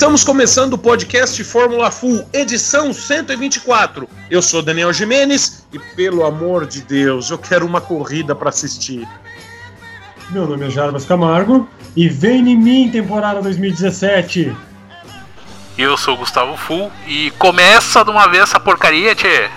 Estamos começando o podcast Fórmula Full, edição 124. Eu sou Daniel Gimenez e, pelo amor de Deus, eu quero uma corrida para assistir. Meu nome é Jarbas Camargo e vem em mim temporada 2017. Eu sou o Gustavo Full e começa de uma vez essa porcaria, tchê.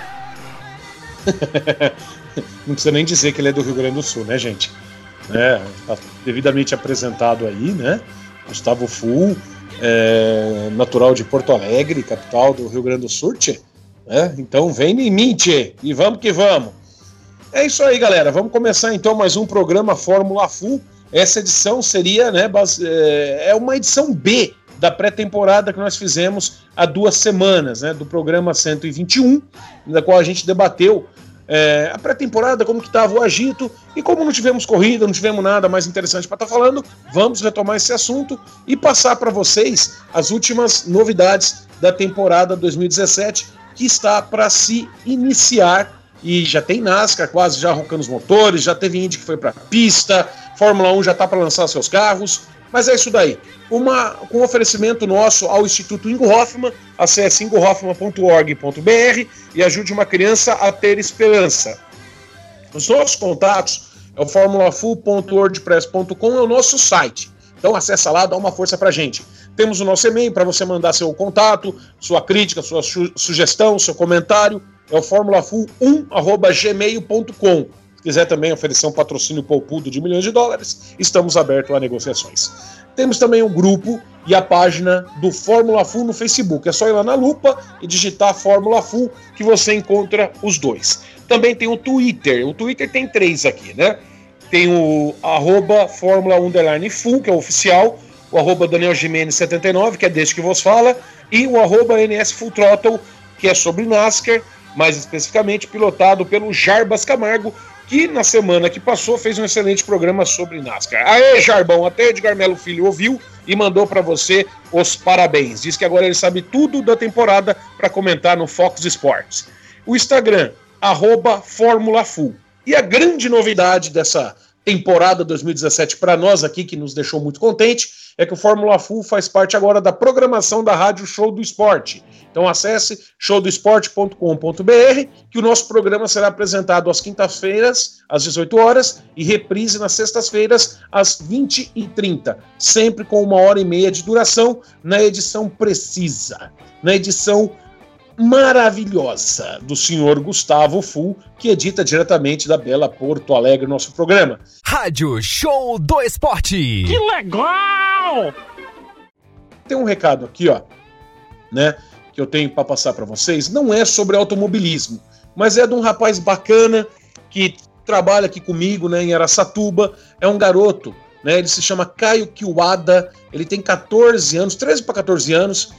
Não precisa nem dizer que ele é do Rio Grande do Sul, né, gente? Tá devidamente apresentado aí, né? Gustavo Full, natural de Porto Alegre, capital do Rio Grande do Sul, tchê. Então vem em mim, tchê, e vamos que vamos. É isso aí, galera. Vamos começar então mais um programa Fórmula Full. Essa edição seria, é uma edição B da pré-temporada que nós fizemos há 2 semanas, do programa 121, na qual a gente debateu a pré-temporada, como que estava o agito, e como não tivemos corrida, não tivemos nada mais interessante para estar falando, vamos retomar esse assunto e passar para vocês as últimas novidades da temporada 2017, que está para se iniciar. E já tem NASCAR quase já arrancando os motores, já teve Indy que foi para a pista, Fórmula 1 já está para lançar seus carros, mas é isso daí. Com um oferecimento nosso ao Instituto Ingo Hoffman, acesse ingohoffman.org.br e ajude uma criança a ter esperança. Os nossos contatos é o formulafull.wordpress.com, é o nosso site. Então acessa lá, dá uma força pra gente. Temos o nosso e-mail para você mandar seu contato, sua crítica, sua sugestão, seu comentário. É o formulafull1@gmail.com. Se quiser também oferecer um patrocínio poupudo de $milhões, estamos abertos a negociações. Temos também um grupo e a página do Fórmula Full no Facebook. É só ir lá na lupa e digitar Fórmula Full que você encontra os dois. Também tem o Twitter. O Twitter tem 3 aqui, né? Tem o @Fórmula_Full, que é o oficial, o @Daniel Gimenez 79, que é deste que vos fala, e o @NS Full Throttle, que é sobre NASCAR, mais especificamente pilotado pelo Jarbas Camargo, que na semana que passou fez um excelente programa sobre NASCAR. Aê, Jarbão, até Edgar Melo Filho ouviu e mandou para você os parabéns. Diz que agora ele sabe tudo da temporada para comentar no Fox Sports. O Instagram, @FórmulaFull. E a grande novidade dessa temporada 2017 para nós aqui, que nos deixou muito contente, é que o Fórmula Full faz parte agora da programação da Rádio Show do Esporte. Então acesse showdoesporte.com.br, que o nosso programa será apresentado às quintas-feiras, às 18 horas, e reprise nas sextas-feiras, às 20h30, sempre com 1h30 de duração, na edição precisa, na edição maravilhosa do senhor Gustavo Full, que edita diretamente da bela Porto Alegre nosso programa. Rádio Show do Esporte. Que legal! Tem um recado aqui, que eu tenho para passar para vocês. Não é sobre automobilismo, mas é de um rapaz bacana que trabalha aqui comigo, em Araçatuba. É um garoto, ele se chama Caio Kiwada, ele tem 14 anos, 13 para 14 anos,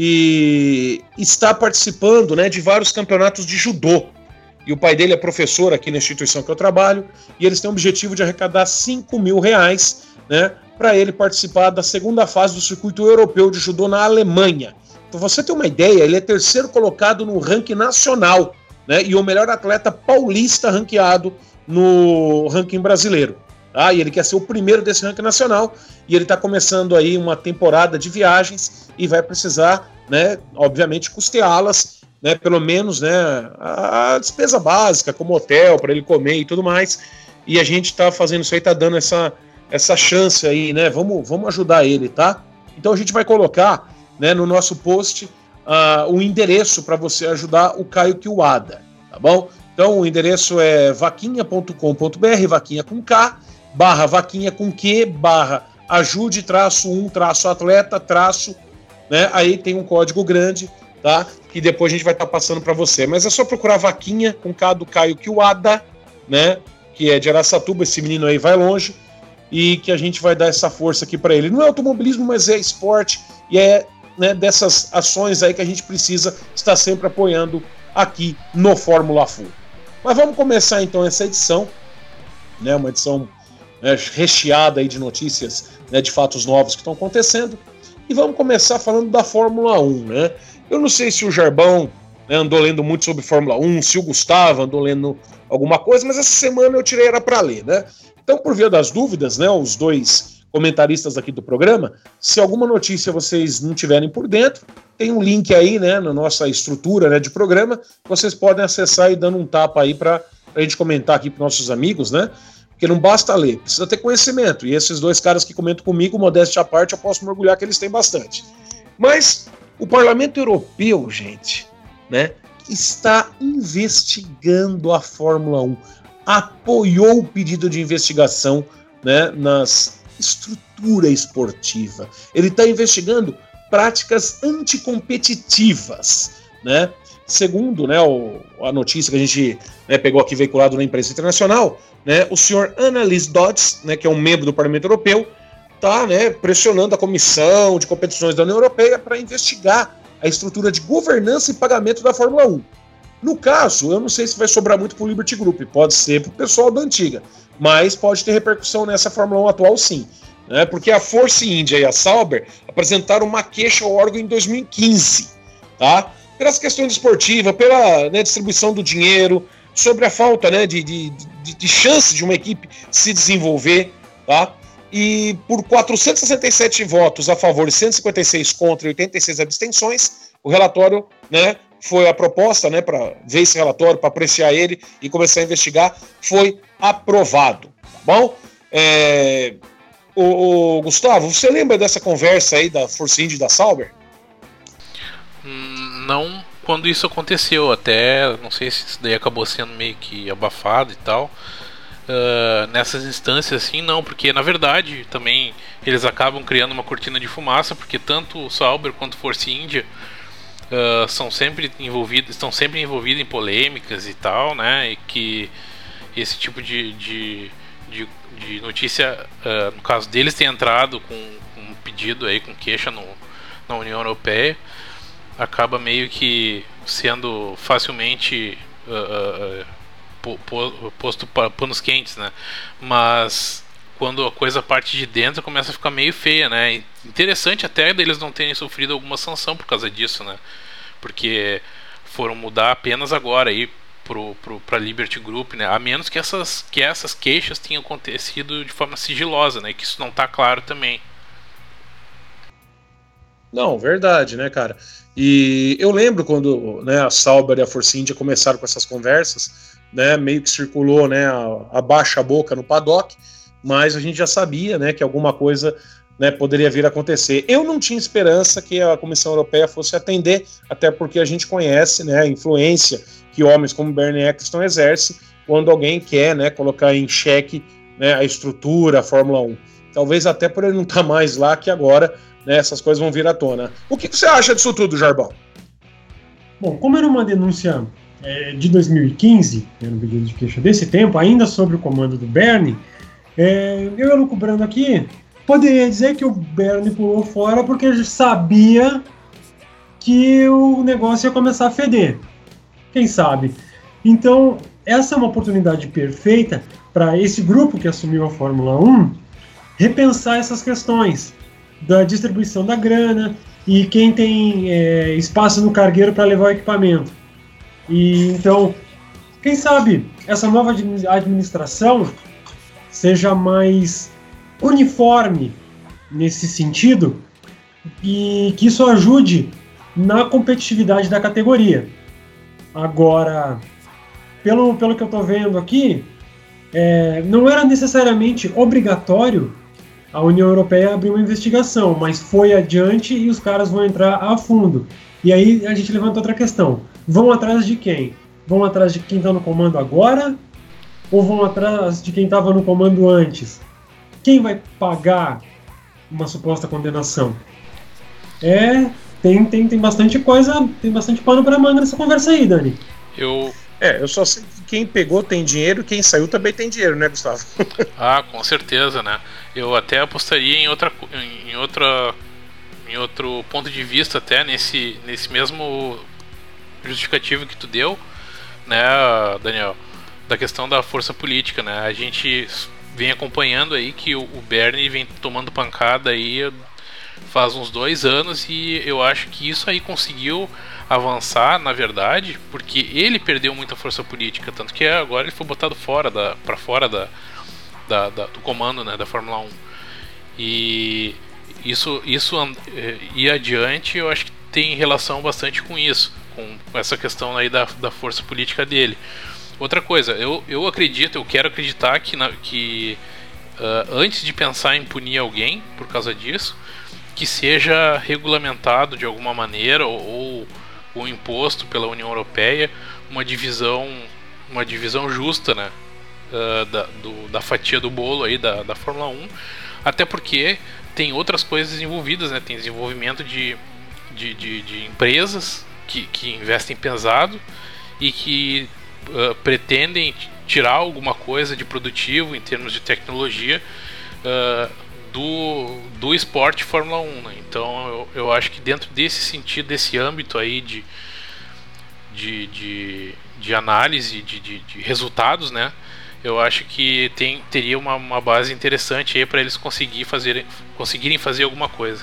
e está participando, de vários campeonatos de judô. E o pai dele é professor aqui na instituição que eu trabalho, e eles têm o objetivo de arrecadar R$5.000, para ele participar da segunda fase do circuito europeu de judô na Alemanha. Para você ter uma ideia, ele é 3º colocado no ranking nacional, e o melhor atleta paulista ranqueado no ranking brasileiro. E ele quer ser o primeiro desse ranking nacional, e ele está começando aí uma temporada de viagens e vai precisar, obviamente, custeá-las, pelo menos, a despesa básica, como hotel, para ele comer e tudo mais. E a gente está fazendo isso aí, está dando essa chance aí, Vamos ajudar ele, tá? Então a gente vai colocar, no nosso post o endereço para você ajudar o Caio Kiwada, tá bom? Então o endereço é vaquinha.com.br, vaquinha com K, /vaquinha com Q, /ajude-1-atleta-, aí tem um código grande, tá? Que depois a gente vai estar passando para você. Mas é só procurar vaquinha com K do Caio Kiwada, que é de Araçatuba, esse menino aí vai longe, e que a gente vai dar essa força aqui para ele. Não é automobilismo, mas é esporte, e é dessas ações aí que a gente precisa estar sempre apoiando aqui no Fórmula Full. Mas vamos começar então essa edição, uma edição recheada aí de notícias, de fatos novos que estão acontecendo, e vamos começar falando da Fórmula 1, Eu não sei se o Jarbão andou lendo muito sobre Fórmula 1, se o Gustavo andou lendo alguma coisa, mas essa semana eu tirei era para ler, Então, por via das dúvidas, os dois comentaristas aqui do programa, se alguma notícia vocês não tiverem por dentro, tem um link aí, né, na nossa estrutura, né, de programa, que vocês podem acessar e dando um tapa aí para a gente comentar aqui para nossos amigos, né? Porque não basta ler, precisa ter conhecimento. E esses dois caras que comentam comigo, modéstia à parte, eu posso me orgulhar que eles têm bastante. Mas o Parlamento Europeu, gente, né, está investigando a Fórmula 1, apoiou o pedido de investigação, né, nas estrutura esportiva. Ele está investigando práticas anticompetitivas, né? Segundo, né, a notícia que a gente, né, pegou aqui veiculado na imprensa internacional, né, o senhor Annelies Dodds, né, que é um membro do Parlamento Europeu, está, né, pressionando a Comissão de Competições da União Europeia para investigar a estrutura de governança e pagamento da Fórmula 1. No caso, eu não sei se vai sobrar muito para o Liberty Group, pode ser para o pessoal da antiga, mas pode ter repercussão nessa Fórmula 1 atual sim, né, porque a Force India e a Sauber apresentaram uma queixa ao órgão em 2015, tá? Pelas questões esportivas, pela, né, distribuição do dinheiro, sobre a falta, né, de chance de uma equipe se desenvolver, tá? E por 467 votos a favor e 156 contra e 86 abstenções, o relatório, né, foi a proposta, né, para ver esse relatório, para apreciar ele e começar a investigar, foi aprovado, tá bom? Gustavo, você lembra dessa conversa aí da Force India e da Sauber? Não quando isso aconteceu, até não sei se isso daí acabou sendo meio que abafado e tal. Nessas instâncias assim, não, porque na verdade também eles acabam criando uma cortina de fumaça, porque tanto o Sauber quanto o Force India estão sempre envolvidos em polêmicas e tal, né? E que esse tipo de notícia, no caso deles, tem entrado com um pedido aí, com queixa na União Europeia, acaba meio que sendo facilmente posto para panos quentes, né? Mas quando a coisa parte de dentro começa a ficar meio feia, né? Interessante até deles não terem sofrido alguma sanção por causa disso, né? Porque foram mudar apenas agora aí para Liberty Group, né? A menos que essas queixas tenham acontecido de forma sigilosa, né? Que isso não está claro também. Não, verdade, né, cara? E eu lembro quando, né, a Sauber e a Force India começaram com essas conversas, né, meio que circulou, né, a baixa boca no paddock, mas a gente já sabia, né, que alguma coisa, né, poderia vir a acontecer. Eu não tinha esperança que a Comissão Europeia fosse atender, até porque a gente conhece, né, a influência que homens como Bernie Eccleston exercem quando alguém quer, né, colocar em xeque, né, a estrutura, a Fórmula 1. Talvez até por ele não estar mais lá, que agora, né, essas coisas vão vir à tona. O que você acha disso tudo, Jarbão? Bom, como era uma denúncia de 2015, era um pedido de queixa desse tempo, ainda sobre o comando do Bernie, eu elucubrando aqui, poderia dizer que o Bernie pulou fora porque sabia que o negócio ia começar a feder. Quem sabe? Então, essa é uma oportunidade perfeita para esse grupo que assumiu a Fórmula 1 repensar essas questões da distribuição da grana e quem tem espaço no cargueiro para levar o equipamento. E então, quem sabe essa nova administração seja mais uniforme nesse sentido e que isso ajude na competitividade da categoria. Agora, pelo que eu estou vendo aqui, não era necessariamente obrigatório a União Europeia abrir uma investigação, mas foi adiante e os caras vão entrar a fundo. E aí a gente levanta outra questão. Vão atrás de quem? Vão atrás de quem está no comando agora? Ou vão atrás de quem estava no comando antes? Quem vai pagar uma suposta condenação? Tem bastante coisa, tem bastante pano para manga nessa conversa aí, Dani. Eu só sei que quem pegou tem dinheiro, quem saiu também tem dinheiro, né, Gustavo? Ah, com certeza, né? Eu até apostaria em outro ponto de vista, até nesse mesmo justificativo que tu deu, né, Daniel, da questão da força política, né? A gente vem acompanhando aí que o Bernie vem tomando pancada aí faz uns 2 anos e eu acho que isso aí conseguiu avançar, na verdade, porque ele perdeu muita força política, tanto que agora ele foi botado para fora do comando, né, da Fórmula 1. E isso ir adiante, eu acho que tem relação bastante com isso, com essa questão aí da força política dele. Outra coisa, eu quero acreditar que antes de pensar em punir alguém por causa disso, que seja regulamentado de alguma maneira ou imposto pela União Europeia uma divisão justa, né, da fatia do bolo aí da Fórmula 1, até porque tem outras coisas envolvidas, né? Tem desenvolvimento de empresas que investem pesado e que pretendem tirar alguma coisa de produtivo em termos de tecnologia do esporte Fórmula 1, né? Então eu acho que dentro desse sentido, desse âmbito aí de análise de resultados, né, eu acho que teria uma base interessante aí para eles conseguirem fazer alguma coisa.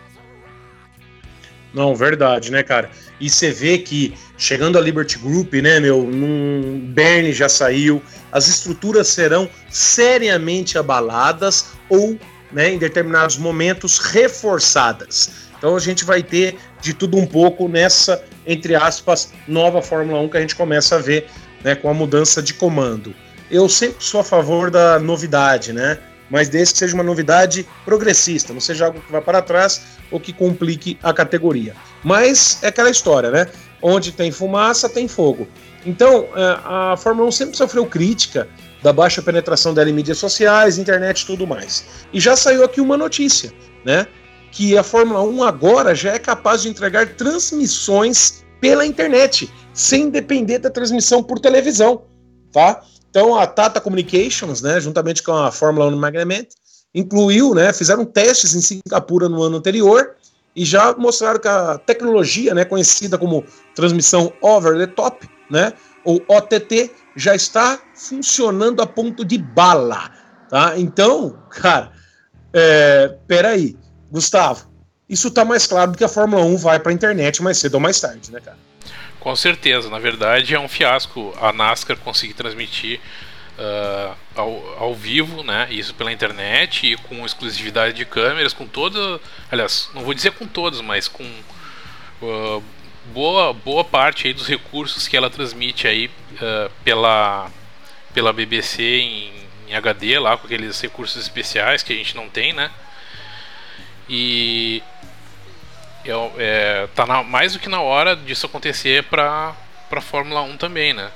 Não, verdade, né, cara? E você vê que chegando a Liberty Group, né, Bernie já saiu, as estruturas serão seriamente abaladas ou, né, em determinados momentos reforçadas. Então a gente vai ter de tudo um pouco nessa, entre aspas, nova Fórmula 1 que a gente começa a ver, né, com a mudança de comando. Eu sempre sou a favor da novidade, né? Mas desde que seja uma novidade progressista, não seja algo que vá para trás ou que complique a categoria. Mas é aquela história, né? Onde tem fumaça, tem fogo. Então, a Fórmula 1 sempre sofreu crítica da baixa penetração dela em mídias sociais, internet e tudo mais. E já saiu aqui uma notícia, né? Que a Fórmula 1 agora já é capaz de entregar transmissões pela internet, sem depender da transmissão por televisão, tá? Então a Tata Communications, né, juntamente com a Fórmula 1 Magnement, incluiu, né, fizeram testes em Singapura no ano anterior e já mostraram que a tecnologia, né, conhecida como transmissão over the top, né, ou OTT, já está funcionando a ponto de bala, tá? Então, cara, peraí, Gustavo, isso tá mais claro do que a Fórmula 1 vai pra internet mais cedo ou mais tarde, né, cara? Com certeza, na verdade é um fiasco a NASCAR conseguir transmitir ao vivo, né, isso pela internet e com exclusividade de câmeras, com toda, aliás, não vou dizer com todas, mas com boa parte aí dos recursos que ela transmite aí pela BBC em HD lá, com aqueles recursos especiais que a gente não tem, né, e tá mais do que na hora disso acontecer pra Fórmula 1 também, né?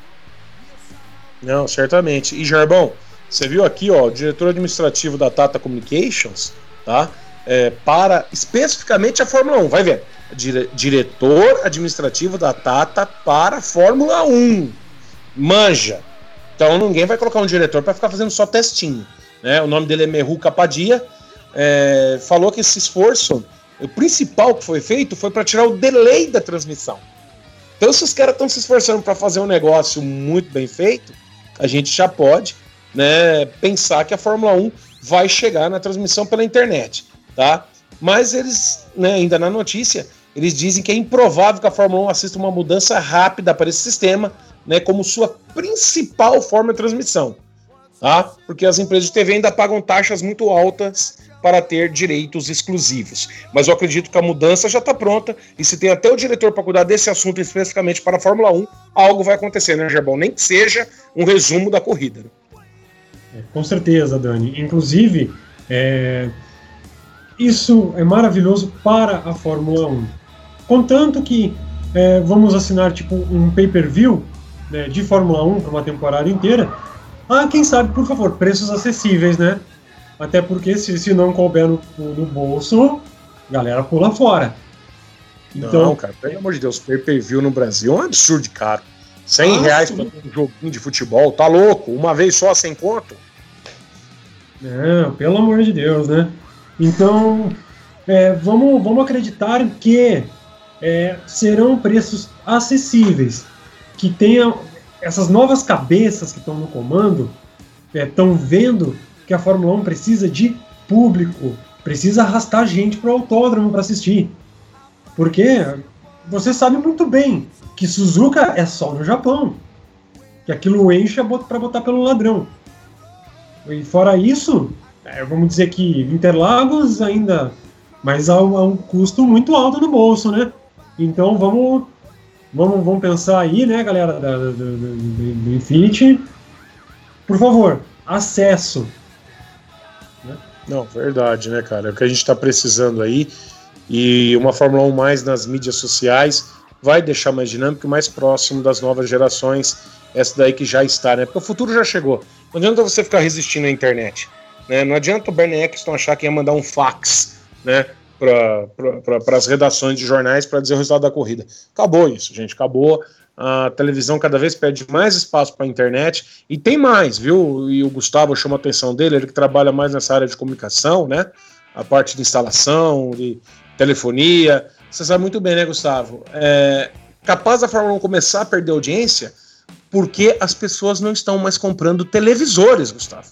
Não, certamente. E Jarbão, você viu aqui, ó, o diretor administrativo da Tata Communications, tá? Para especificamente a Fórmula 1, vai ver. Diretor administrativo da Tata para a Fórmula 1. Manja. Então ninguém vai colocar um diretor para ficar fazendo só testinho, né? O nome dele é Meru Capadia. Falou que esse esforço, o principal que foi feito foi para tirar o delay da transmissão. Então, se os caras estão se esforçando para fazer um negócio muito bem feito, a gente já pode, né, pensar que a Fórmula 1 vai chegar na transmissão pela internet, tá? Mas eles, né, ainda na notícia, eles dizem que é improvável que a Fórmula 1 assista uma mudança rápida para esse sistema, né, como sua principal forma de transmissão, tá? Porque as empresas de TV ainda pagam taxas muito altas para ter direitos exclusivos. Mas eu acredito que a mudança já está pronta, e se tem até o diretor para cuidar desse assunto especificamente para a Fórmula 1, algo vai acontecer, né, Gerbão? Nem que seja um resumo da corrida. Né? Com certeza, Dani. Inclusive, isso é maravilhoso para a Fórmula 1. Contanto que vamos assinar tipo um pay-per-view, né, de Fórmula 1 para uma temporada inteira. Quem sabe, por favor, preços acessíveis, né? Até porque se não couber no bolso, a galera pula fora. Então, não, cara, pelo amor de Deus, pay-per-view no Brasil é um absurdo de caro. R$100 para um joguinho de futebol, tá louco? Uma vez só, sem conto? Não, pelo amor de Deus, né? Então, vamos acreditar que serão preços acessíveis, que tenham essas novas cabeças que estão no comando, estão vendo que a Fórmula 1 precisa de público, precisa arrastar gente para o autódromo para assistir. Porque você sabe muito bem que Suzuka é só no Japão, que aquilo enche para botar pelo ladrão. E fora isso, vamos dizer que Interlagos ainda, mas há um custo muito alto no bolso, né? Então vamos pensar aí, né, galera do Infinity. Por favor, acesso. Não, verdade, né, cara? É o que a gente tá precisando aí. E uma Fórmula 1 mais nas mídias sociais vai deixar mais dinâmico e mais próximo das novas gerações, essa daí que já está, né? Porque o futuro já chegou. Não adianta você ficar resistindo à internet, né? Não adianta o Bernie Eccleston achar que ia mandar um fax, né, para as redações de jornais para dizer o resultado da corrida. Acabou isso, gente, acabou. A televisão cada vez pede mais espaço para a internet, e tem mais, viu? E o Gustavo chama a atenção dele, ele que trabalha mais nessa área de comunicação, né? A parte de instalação, de telefonia. Você sabe muito bem, né, Gustavo? Capaz da Fórmula 1 começar a perder audiência porque as pessoas não estão mais comprando televisores, Gustavo.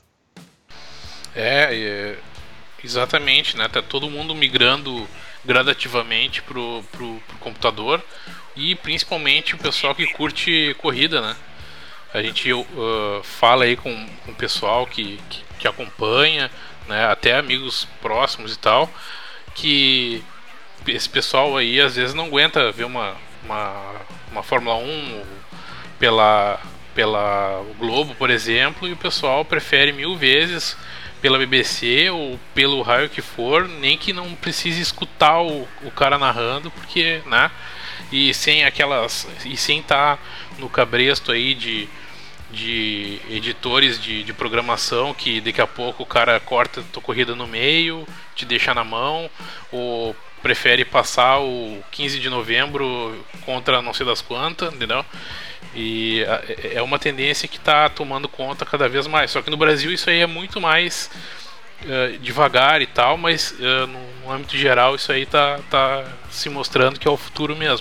Exatamente, né? Tá todo mundo migrando gradativamente pro computador, e principalmente o pessoal que curte corrida, né? A gente fala aí com o pessoal que acompanha, né? Até amigos próximos e tal, que esse pessoal aí às vezes não aguenta ver uma Fórmula 1 pela Globo, por exemplo, e o pessoal prefere 1000 vezes pela BBC ou pelo raio que for, nem que não precise escutar o cara narrando, porque, né? E sem estar no cabresto aí de editores de programação que daqui a pouco o cara corta a tua corrida no meio, te deixa na mão, ou prefere passar o 15 de novembro contra não sei das quantas, entendeu? E é uma tendência que está tomando conta cada vez mais. Só que no Brasil isso aí é muito mais devagar e tal, mas no âmbito geral isso aí tá se mostrando que é o futuro mesmo.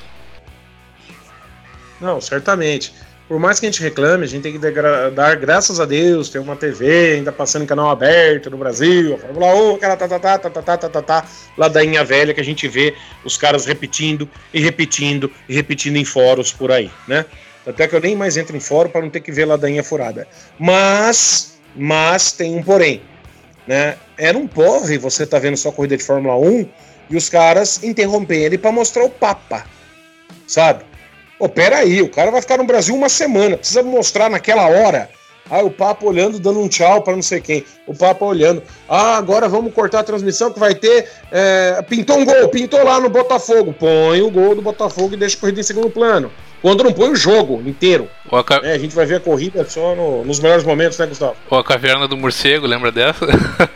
Não, certamente. Por mais que a gente reclame, a gente tem que dar graças a Deus, tem uma TV ainda passando em canal aberto no Brasil, a Fórmula 1, aquela ladainha velha que a gente vê os caras repetindo em fóruns por aí, né? Até que eu nem mais entro em fórum para não ter que ver ladainha furada. Mas tem um porém, né? Era um porre você tá vendo só corrida de Fórmula 1 e os caras interrompem ele para mostrar o Papa, sabe? Pô, peraí, o cara vai ficar no Brasil uma semana, precisa mostrar naquela hora. O Papa olhando, dando um tchau para não sei quem. O Papa olhando. Agora vamos cortar a transmissão que vai ter. Pintou um gol, pintou lá no Botafogo. Põe o gol do Botafogo e deixa a corrida em segundo plano. Quando não põe o jogo inteiro. A gente vai ver a corrida só nos melhores momentos, né, Gustavo? Ou a Caverna do Morcego, lembra dessa?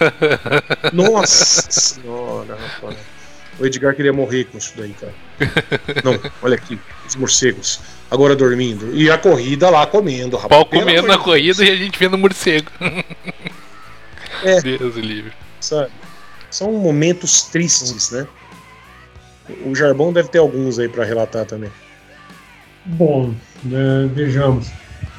Nossa senhora, rapaz. O Edgar queria morrer com isso daí, cara. Não, olha aqui, os morcegos agora dormindo. E a corrida lá comendo, rapaz. Pau comendo na corrida e a gente vendo morcego. Deus livre. Sabe? São momentos tristes, né? O Jarbão deve ter alguns aí pra relatar também. Bom, vejamos.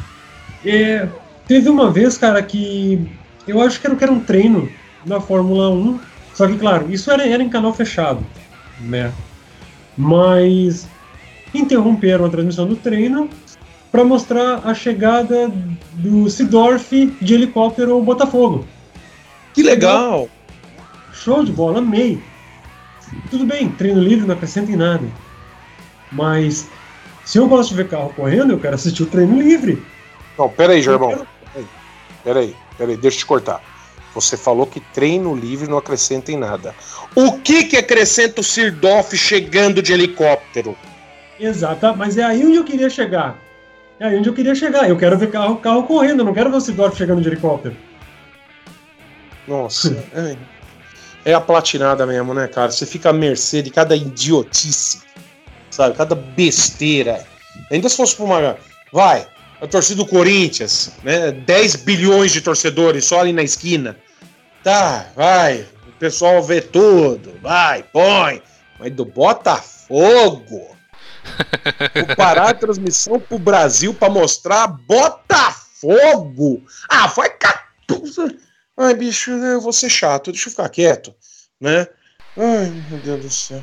Teve uma vez, cara, que eu acho que era um treino na Fórmula 1. Só que, claro, isso era em canal fechado, né? Mas interromperam a transmissão do treino para mostrar a chegada do Seedorf de helicóptero ao Botafogo. Que legal! Show de bola, amei. Tudo bem, treino livre não acrescenta em nada. Mas se eu gosto de ver carro correndo, eu quero assistir o treino livre. Não, peraí, Jarbão. Peraí, deixa eu te cortar. Você falou que treino livre não acrescenta em nada. O que acrescenta o Seedorf chegando de helicóptero? Exato, mas é aí onde eu queria chegar. Eu quero ver carro correndo, eu não quero ver o Seedorf chegando de helicóptero. Nossa, é a platinada mesmo, né, cara? Você fica à mercê de cada idiotice, sabe? Cada besteira. Ainda se fosse pra uma... a torcida do Corinthians, né? 10 bilhões de torcedores só ali na esquina. Tá, vai. O pessoal vê tudo. Vai, põe. Mas do Botafogo. Vou parar a transmissão pro Brasil pra mostrar Botafogo. Vai catuza. Ai, bicho, eu vou ser chato. Deixa eu ficar quieto, né? Ai, meu Deus do céu.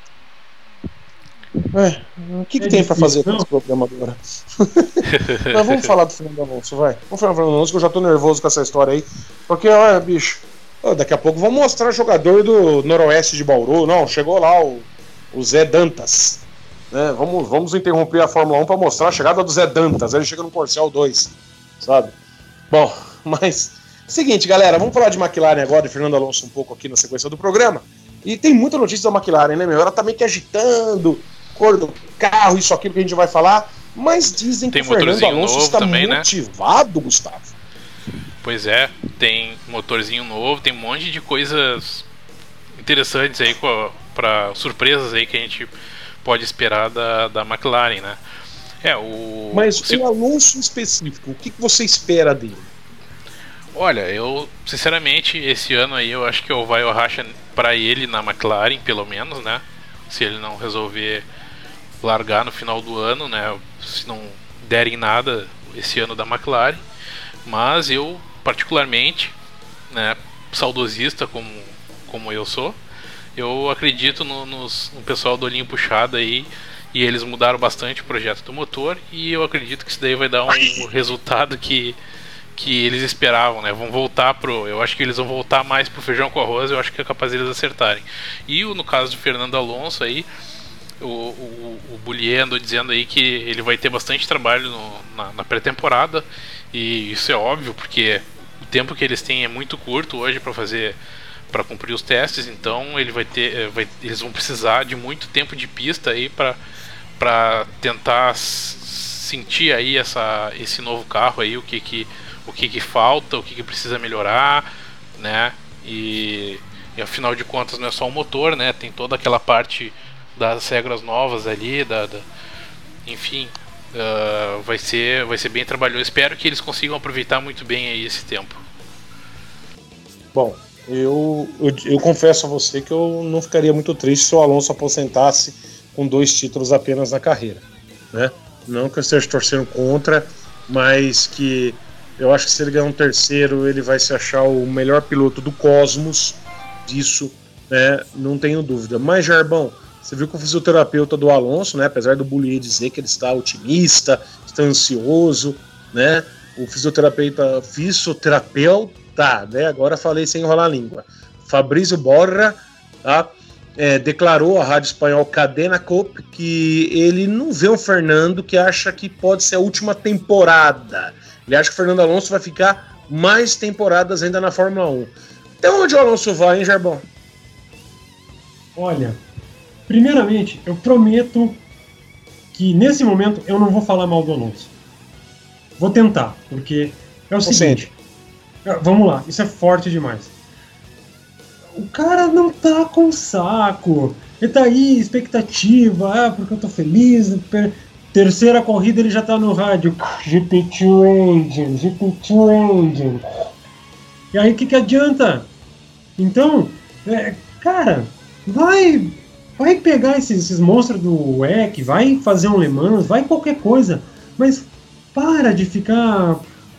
O que tem pra fazer com esse programa agora? Mas vamos falar do Fernando Alonso, vai. Vamos falar do Fernando Alonso, que eu já tô nervoso com essa história aí. Porque, olha, bicho, Daqui a pouco vão mostrar jogador do Noroeste de Bauru. Não, chegou lá o Zé Dantas. Né? Vamos interromper a Fórmula 1 para mostrar a chegada do Zé Dantas. Ele chega no Corcel 2, sabe? Bom, mas... Seguinte, galera, vamos falar de McLaren agora, de Fernando Alonso um pouco aqui na sequência do programa. E tem muita notícia da McLaren, né, meu? Ela tá meio que agitando, cor do carro, isso, aquilo que a gente vai falar. Mas dizem que o Fernando Alonso está também, motivado, né? Gustavo. Pois é, tem motorzinho novo, tem um monte de coisas interessantes aí, para surpresas aí que a gente pode esperar da McLaren, né? Mas o Alonso específico, o que você espera dele? Olha, eu sinceramente esse ano aí eu acho que vai o racha para ele na McLaren, pelo menos, né? Se ele não resolver largar no final do ano, né? Se não derem nada esse ano da McLaren. Mas eu, particularmente, né, saudosista como eu sou, eu acredito no pessoal do olhinho puxado aí. E eles mudaram bastante o projeto do motor. E eu acredito que isso daí vai dar um resultado que eles esperavam, né? Vão voltar eu acho que eles vão voltar mais pro feijão com arroz. Eu acho que é capaz deles acertarem. E no caso do Fernando Alonso aí, o Bullier andou dizendo aí que ele vai ter bastante trabalho na pré-temporada. E isso é óbvio, porque o tempo que eles têm é muito curto hoje para cumprir os testes. Então eles vão precisar de muito tempo de pista aí para tentar sentir aí esse novo carro aí, o que falta, o que precisa melhorar, né? E afinal de contas não é só o motor, né? Tem toda aquela parte das regras novas ali, enfim, vai ser bem trabalhoso. Espero que eles consigam aproveitar muito bem aí esse tempo. Bom, eu confesso a você que eu não ficaria muito triste se o Alonso aposentasse com 2 títulos apenas na carreira, né? Não que eu esteja torcendo contra, mas que eu acho que se ele ganhar um terceiro, ele vai se achar o melhor piloto do cosmos, disso, né? Não tenho dúvida. Mas, Jarbão, você viu que o fisioterapeuta do Alonso, né? Apesar do Bullier dizer que ele está otimista, está ansioso, né? O fisioterapeuta, né? Agora falei sem enrolar a língua. Fabrício Borra, tá? Declarou à rádio espanhol Cadena Cope que ele não vê o Fernando, que acha que pode ser a última temporada. Ele acha que o Fernando Alonso vai ficar mais temporadas ainda na Fórmula 1. Até onde o Alonso vai, hein, Jarbão? Olha, primeiramente, eu prometo que nesse momento eu não vou falar mal do Alonso. Vou tentar, porque é o seguinte. Vamos lá, isso é forte demais. O cara não tá com saco. Ele tá aí, expectativa, porque eu tô feliz. Terceira corrida ele já tá no rádio. GP2 Engine. E aí o que adianta? Então, cara, vai pegar esses monstros do WEC, vai fazer um Le Mans, vai qualquer coisa. Mas para de ficar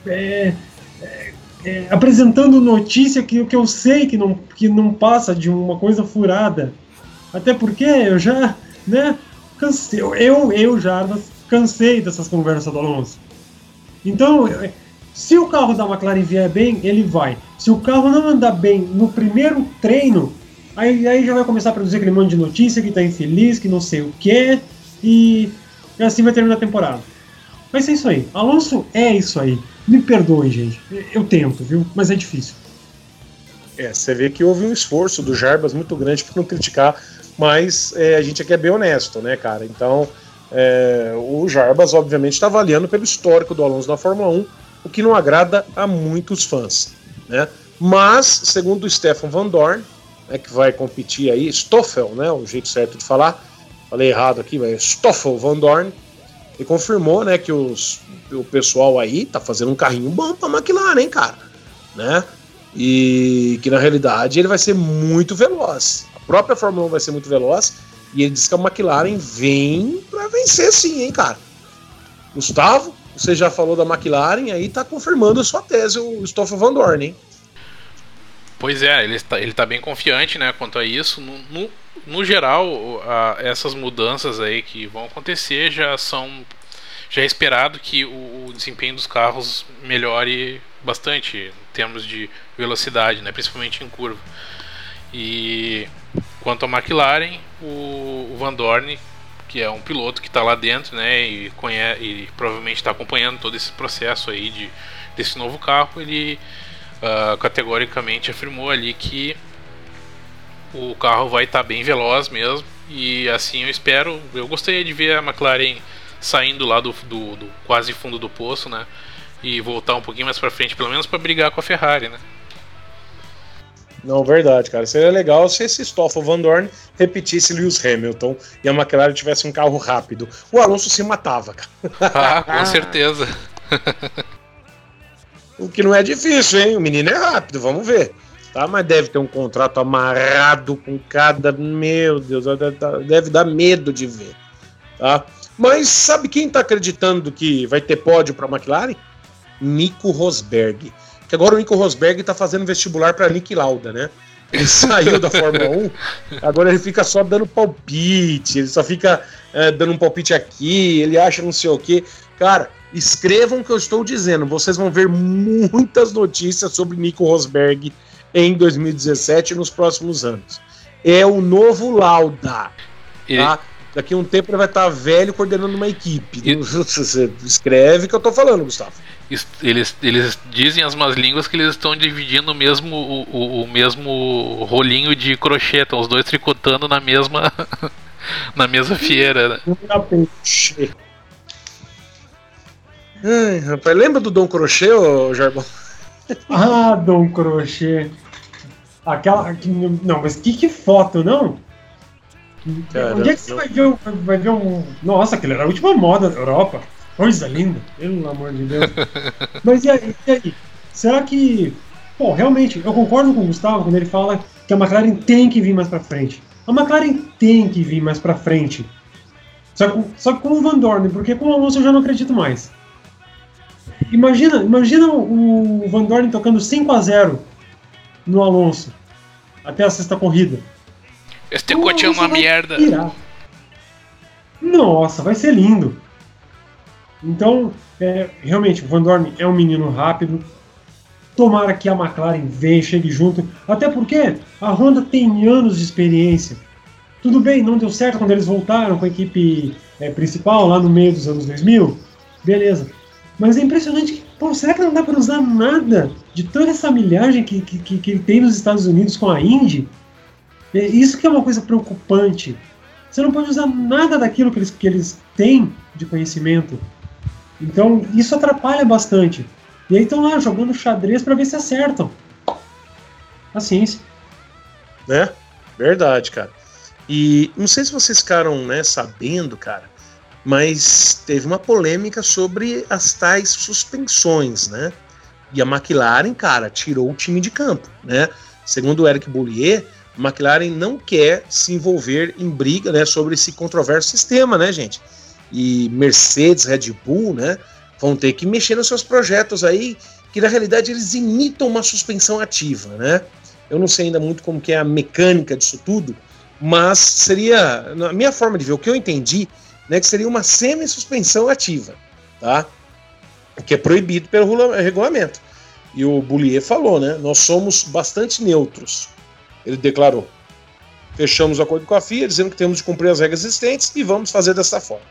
apresentando notícia que eu sei que não passa de uma coisa furada. Até porque eu já, né, cansei, eu já cansei dessas conversas do Alonso. Então, se o carro da McLaren vier bem, ele vai. Se o carro não andar bem no primeiro treino, aí já vai começar a produzir aquele monte de notícia que tá infeliz, que não sei o que, e assim vai terminar a temporada. Mas é isso aí. Alonso é isso aí. Me perdoe, gente. Eu tento, viu? Mas é difícil. Você vê que houve um esforço do Jarbas muito grande para não criticar, mas a gente aqui é bem honesto, né, cara? Então, o Jarbas, obviamente, está avaliando pelo histórico do Alonso na Fórmula 1, o que não agrada a muitos fãs, né? Mas, segundo o Stefan Van Dorn, que vai competir aí, Stoffel, né, o jeito certo de falar, falei errado aqui, mas Stoffel Van Dorn, e confirmou, né, que o pessoal aí tá fazendo um carrinho bom pra McLaren, hein, cara, né? E que na realidade ele vai ser muito veloz. A própria Fórmula 1 vai ser muito veloz. E ele disse que a McLaren vem pra vencer sim, hein, cara. Gustavo, você já falou da McLaren, aí tá confirmando a sua tese, o Stoffel Van Dorn, hein? Pois é, ele tá bem confiante, né, quanto a isso. No geral, essas mudanças aí que vão acontecer já é esperado que o desempenho dos carros melhore bastante em termos de velocidade, né? Principalmente em curva. E quanto à McLaren, o Van Dorn, que é um piloto que está lá dentro, né, e provavelmente está acompanhando todo esse processo aí desse novo carro, ele categoricamente afirmou ali que o carro vai estar bem veloz mesmo, e assim eu gostaria de ver a McLaren saindo lá do quase fundo do poço, né, e voltar um pouquinho mais para frente, pelo menos para brigar com a Ferrari, né. Não, verdade, cara. Seria legal se esse Stoffel Van Dorn repetisse Lewis Hamilton e a McLaren tivesse um carro rápido. O Alonso se matava, cara. Ah, com certeza. O que não é difícil, hein? O menino é rápido, vamos ver. Tá? Mas deve ter um contrato amarrado com cada... Meu Deus, deve dar medo de ver. Tá? Mas sabe quem tá acreditando que vai ter pódio pra McLaren? Nico Rosberg. Que agora o Nico Rosberg tá fazendo vestibular pra Niki Lauda, né? Ele saiu da Fórmula 1, agora ele fica só dando palpite, ele só fica dando um palpite aqui, ele acha não sei o quê. Cara, escrevam o que eu estou dizendo, vocês vão ver muitas notícias sobre Nico Rosberg em 2017 e nos próximos anos. É o novo Lauda, tá? Daqui a um tempo ele vai estar velho coordenando uma equipe. Você escreve o que eu tô falando, Gustavo. Eles dizem as más línguas que eles estão dividindo o mesmo rolinho de crochê, estão os dois tricotando na mesma fieira. Ai, rapaz, lembra do Dom Crochê, ô Jarbão? Ah, Dom Crochê. Não, mas que foto, não? Cara, onde é que você vai ver um... Nossa, aquele era a última moda da Europa. Coisa linda, pelo amor de Deus. Mas e aí? Será que... Pô, realmente, eu concordo com o Gustavo quando ele fala que a McLaren tem que vir mais pra frente. A McLaren tem que vir mais pra frente. Só que com o Van Dorn, porque com o Alonso eu já não acredito mais. Imagina o Van Dorn tocando 5-0 no Alonso até a sexta corrida. Este coche é uma merda. Nossa, vai ser lindo. Então, realmente, o Van Dorn é um menino rápido. Tomara que a McLaren venha, chegue junto. Até porque a Honda tem anos de experiência. Tudo bem, não deu certo quando eles voltaram com a equipe principal, lá no meio dos anos 2000. Beleza. Mas é impressionante que, pô, será que não dá para usar nada de toda essa milhagem que tem nos Estados Unidos com a Indy? Isso que é uma coisa preocupante. Você não pode usar nada daquilo que eles têm de conhecimento. Então, isso atrapalha bastante. E aí estão lá jogando xadrez para ver se acertam. Paciência. Né? Verdade, cara. E não sei se vocês ficaram, né, sabendo, cara, mas teve uma polêmica sobre as tais suspensões, né? E a McLaren, cara, tirou o time de campo, né? Segundo o Eric Boullier, a McLaren não quer se envolver em briga, né, sobre esse controverso sistema, né, gente? E Mercedes, Red Bull, né, vão ter que mexer nos seus projetos aí, que na realidade eles imitam uma suspensão ativa, né? Eu não sei ainda muito como que é a mecânica disso tudo, mas seria, na minha forma de ver, o que eu entendi, né, que seria uma semi-suspensão ativa, tá? Que é proibido pelo regulamento. E o Boullier falou, né, nós somos bastante neutros. Ele declarou: fechamos o acordo com a FIA, dizendo que temos de cumprir as regras existentes e vamos fazer dessa forma.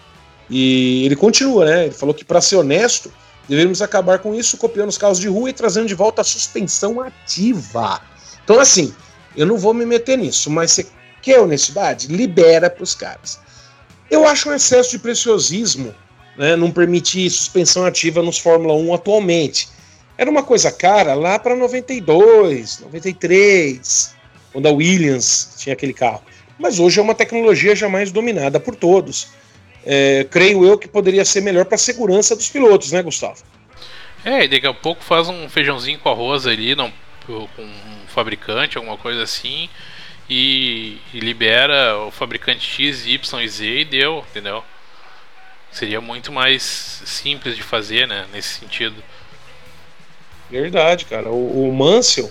E ele continua, né? Ele falou que, para ser honesto, devemos acabar com isso copiando os carros de rua e trazendo de volta a suspensão ativa. Então, assim, eu não vou me meter nisso, mas você quer honestidade? Libera para os caras. Eu acho um excesso de preciosismo, né, não permitir suspensão ativa nos Fórmula 1 atualmente. Era uma coisa cara lá para 92, 93, quando a Williams tinha aquele carro. Mas hoje é uma tecnologia jamais dominada por todos. Creio eu que poderia ser melhor para a segurança dos pilotos, né, Gustavo? E daqui a pouco faz um feijãozinho com arroz ali, com um fabricante, alguma coisa assim, e libera o fabricante X, Y e Z e deu, entendeu? Seria muito mais simples de fazer, né, nesse sentido. Verdade, cara. O Mansell,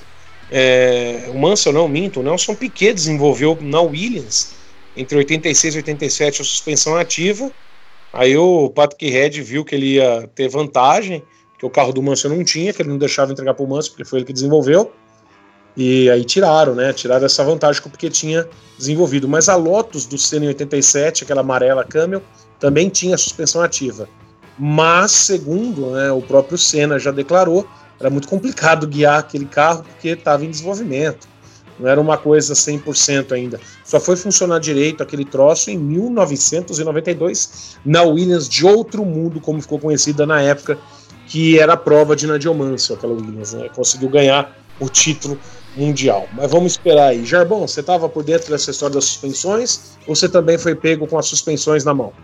o Nelson Piquet desenvolveu na Williams entre 86 e 87 a suspensão ativa. Aí o Patrick Reed viu que ele ia ter vantagem, que o carro do Mansell não tinha, que ele não deixava entregar para o Mansell, porque foi ele que desenvolveu. E aí tiraram essa vantagem que o Piquet tinha desenvolvido. Mas a Lotus do Senna em 87, aquela amarela Camel, também tinha suspensão ativa. Mas, segundo, né, o próprio Senna já declarou, era muito complicado guiar aquele carro porque estava em desenvolvimento. Não era uma coisa 100% ainda. Só foi funcionar direito aquele troço em 1992, na Williams de outro mundo, como ficou conhecida na época, que era a prova de Nigel Mansell, aquela Williams, né? Conseguiu ganhar o título mundial. Mas vamos esperar aí. Jarbão, você estava por dentro dessa história das suspensões ou você também foi pego com as suspensões na mão?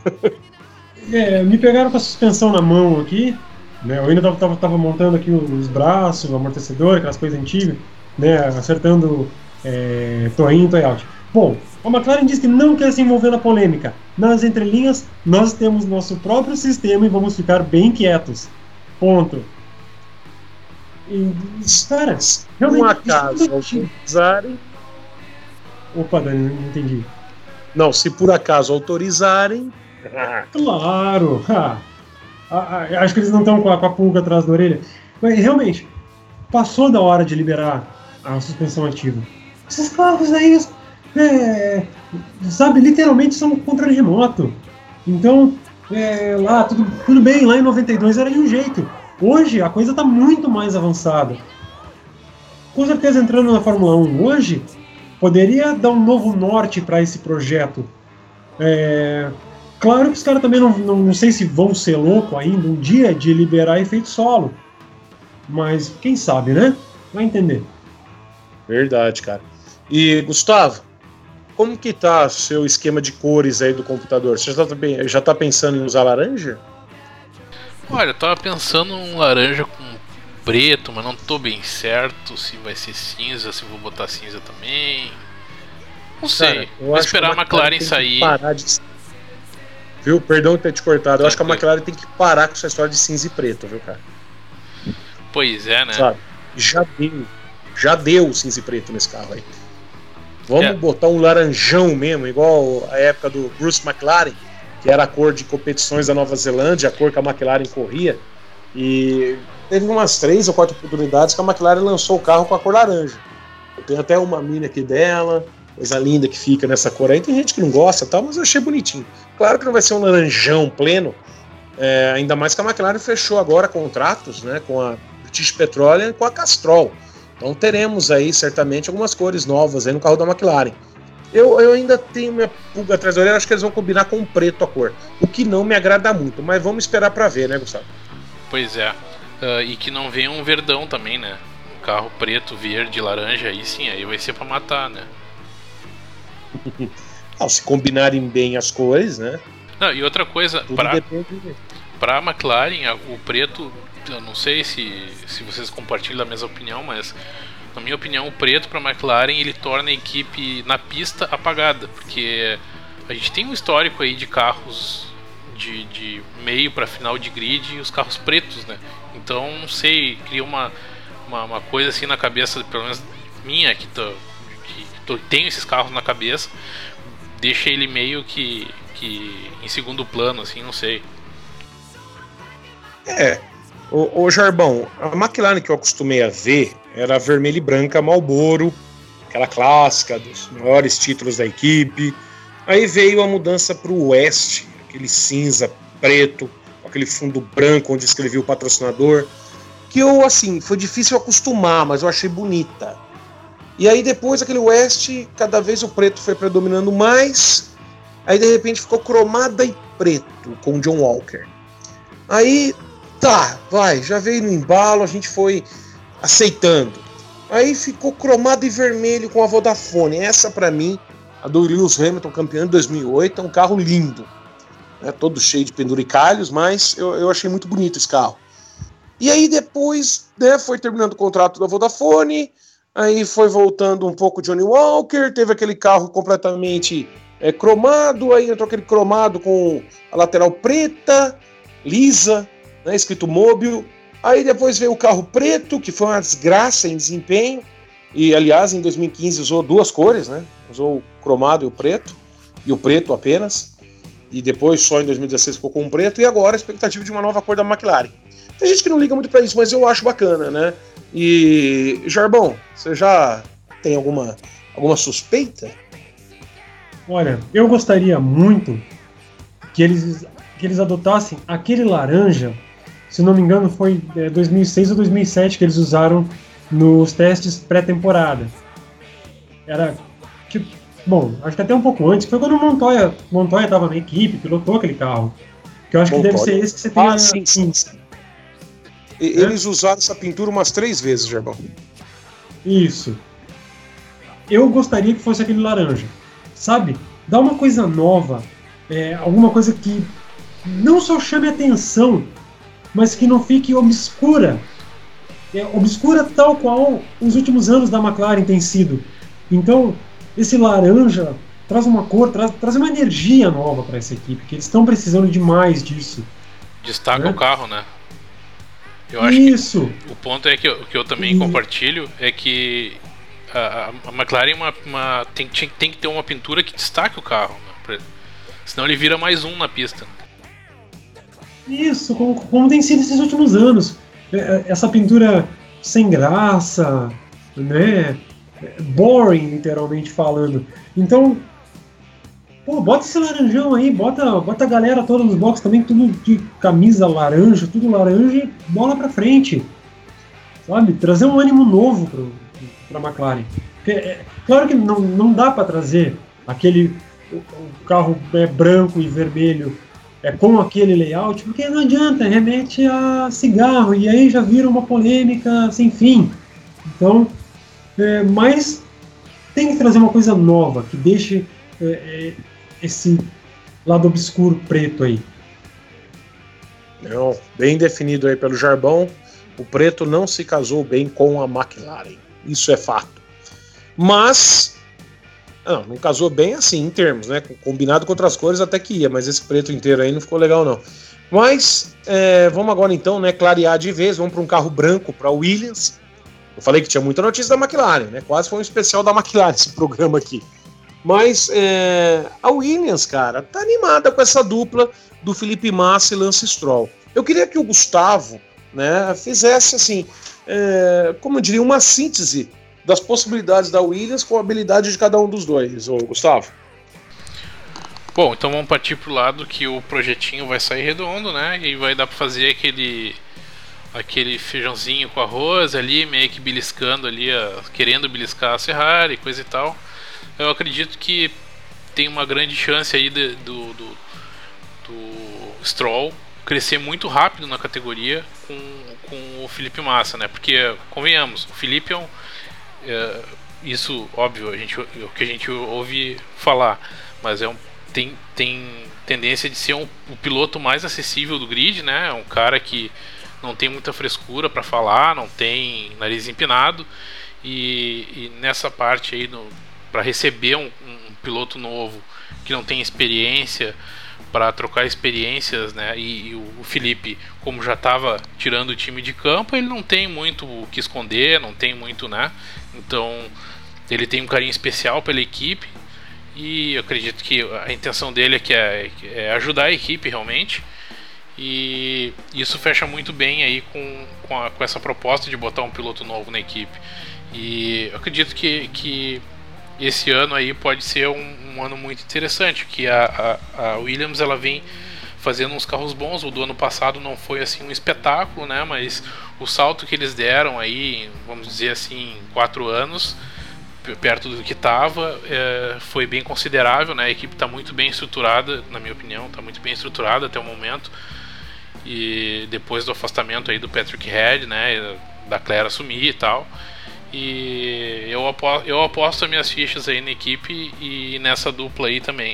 Me pegaram com a suspensão na mão aqui, né? Eu ainda tava montando aqui os braços, o amortecedor, aquelas coisas antigas, né? Acertando toinho e toyout. Bom, a McLaren diz que não quer se envolver na polêmica. Nas entrelinhas, nós temos nosso próprio sistema e vamos ficar bem quietos. Ponto. E, cara, realmente... Um acaso autorizarem... Opa, Dani, não entendi. Não, se por acaso autorizarem... Claro! Acho que eles não estão com a pulga atrás da orelha. Mas, realmente, passou da hora de liberar a suspensão ativa. Esses carros aí, sabe, literalmente são controle remoto. Então, lá, tudo bem, lá em 92 era de um jeito. Hoje, a coisa está muito mais avançada. Com certeza, entrando na Fórmula 1 hoje, poderia dar um novo norte para esse projeto. Claro que os caras também não sei se vão ser loucos ainda um dia de liberar efeito solo. Mas quem sabe, né? Vai entender. Verdade, cara. E, Gustavo, como que tá seu esquema de cores aí do computador? Você já tá pensando em usar laranja? Olha, eu tava pensando em um laranja com preto, mas não tô bem certo se vai ser cinza, se vou botar cinza também. Não sei. Vou esperar a McLaren sair. Viu? Perdão ter te cortado. Eu acho que a McLaren tem que parar com essa história de cinza e preto, viu, cara? Pois é, né? Sabe? Já deu cinza e preto nesse carro aí. Vamos botar um laranjão mesmo, igual a época do Bruce McLaren, que era a cor de competições da Nova Zelândia, a cor que a McLaren corria. E teve umas 3 ou 4 oportunidades que a McLaren lançou o carro com a cor laranja. Eu tenho até uma mini aqui dela, coisa linda que fica nessa cor aí. Tem gente que não gosta, tal, mas eu achei bonitinho. Claro que não vai ser um laranjão pleno, ainda mais que a McLaren fechou agora contratos, né, com a British Petroleum e com a Castrol. Então teremos aí certamente algumas cores novas aí no carro da McLaren. Eu ainda tenho minha pulga atrás da orelha, acho que eles vão combinar com o preto a cor, o que não me agrada muito, mas vamos esperar para ver, né, Gustavo? Pois é, e que não venha um verdão também, né? Um carro preto, verde, laranja, aí sim, aí vai ser para matar, né? Se combinarem bem as cores, né? Não, e outra coisa, para a McLaren, o preto, eu não sei se vocês compartilham da mesma opinião, mas na minha opinião, o preto para a McLaren ele torna a equipe na pista apagada, porque a gente tem um histórico aí de carros de meio para final de grid e os carros pretos, né? Então, não sei, cria uma coisa assim na cabeça, pelo menos minha, que tenho esses carros na cabeça, deixa ele meio que em segundo plano, assim, não sei. O Jarbão, a McLaren que eu acostumei a ver era vermelha e branca Marlboro, aquela clássica dos maiores títulos da equipe. Aí veio a mudança para o West, aquele cinza preto, aquele fundo branco onde escrevia o patrocinador, que eu, assim, foi difícil acostumar, mas eu achei bonita. E aí depois aquele West, cada vez o preto foi predominando mais, aí de repente ficou cromada e preto com o John Walker. Aí, já veio no embalo, a gente foi aceitando. Aí ficou cromado e vermelho com a Vodafone. Essa pra mim, a do Lewis Hamilton, campeão de 2008, é um carro lindo. Todo cheio de penduricalhos, mas eu achei muito bonito esse carro. E aí depois, né, foi terminando o contrato da Vodafone, aí foi voltando um pouco Johnny Walker, teve aquele carro completamente cromado, aí entrou aquele cromado com a lateral preta, lisa, né, escrito Mobil. Aí depois veio o carro preto, que foi uma desgraça em desempenho, e aliás em 2015 usou 2 cores, né? Usou o cromado e o preto apenas, e depois só em 2016 ficou com o preto, e agora a expectativa de uma nova cor da McLaren. Tem gente que não liga muito pra isso, mas eu acho bacana, né? E, Jarbão, você já tem alguma suspeita? Olha, eu gostaria muito que eles adotassem aquele laranja, se não me engano foi 2006 ou 2007 que eles usaram nos testes pré-temporada. Era, tipo, bom, acho que até um pouco antes, foi quando o Montoya estava na equipe, pilotou aquele carro. Que eu acho que deve ser esse que você tem. Sim. Eles usaram essa pintura umas 3 vezes, Jarbão. Isso. Eu gostaria que fosse aquele laranja. Sabe? Dá uma coisa nova, alguma coisa que não só chame atenção, mas que não fique obscura. Obscura tal qual os últimos anos da McLaren tem sido. Então, esse laranja traz uma cor, traz uma energia nova para essa equipe, que eles estão precisando demais disso. Destaca o carro, né? Eu acho que o ponto é que eu também compartilho é que a McLaren tem que ter uma pintura que destaque o carro, né? Senão ele vira mais um na pista. Isso, como tem sido esses últimos anos. Essa pintura sem graça, né? Boring, literalmente falando. Então, bota esse laranjão aí, bota a galera toda nos boxes também, tudo de camisa laranja, tudo laranja e bola pra frente. Sabe? Trazer um ânimo novo pra McLaren. Porque, claro que não dá pra trazer o carro branco e vermelho com aquele layout, porque não adianta, remete a cigarro, e aí já vira uma polêmica sem fim. Então, mas tem que trazer uma coisa nova, que deixe esse lado obscuro preto aí. Não, bem definido aí pelo Jarbão. O preto não se casou bem com a McLaren. Isso é fato. Mas não casou bem assim, em termos, né? Combinado com outras cores até que ia, mas esse preto inteiro aí não ficou legal, não. Mas vamos agora então, né, clarear de vez. Vamos para um carro branco, para Williams. Eu falei que tinha muita notícia da McLaren, né? Quase foi um especial da McLaren esse programa aqui. Mas a Williams, cara, tá animada com essa dupla do Felipe Massa e Lance Stroll. Eu queria que o Gustavo, né, fizesse assim, como eu diria, uma síntese das possibilidades da Williams com a habilidade de cada um dos dois, ô Gustavo. Bom, então vamos partir pro lado que o projetinho vai sair redondo, né? E vai dar pra fazer aquele feijãozinho com arroz ali, meio que beliscando ali, querendo beliscar a Ferrari, coisa e tal. Eu acredito que tem uma grande chance aí do Stroll crescer muito rápido na categoria com o Felipe Massa, né? Porque, convenhamos, o Felipe isso, óbvio, o que a gente ouve falar, mas tem tendência de ser o piloto mais acessível do grid, né? É um cara que não tem muita frescura para falar, não tem nariz empinado, e nessa parte aí, para receber um piloto novo que não tem experiência, para trocar experiências, né? E o Felipe, como já estava tirando o time de campo, ele não tem muito o que esconder, não tem muito, né? Então ele tem um carinho especial pela equipe, e eu acredito que a intenção dele é ajudar a equipe realmente, e isso fecha muito bem aí com essa proposta de botar um piloto novo na equipe. E eu acredito que esse ano aí pode ser um ano muito interessante, que a Williams ela vem fazendo uns carros bons. O do ano passado não foi assim um espetáculo, né? Mas o salto que eles deram aí, vamos dizer assim, em 4 anos, perto do que estava, foi bem considerável, né? A equipe está muito bem estruturada, na minha opinião, está muito bem estruturada até o momento. E depois do afastamento aí do Patrick Head, né? Da Claire assumir e tal. E eu aposto as minhas fichas aí na equipe e nessa dupla aí também.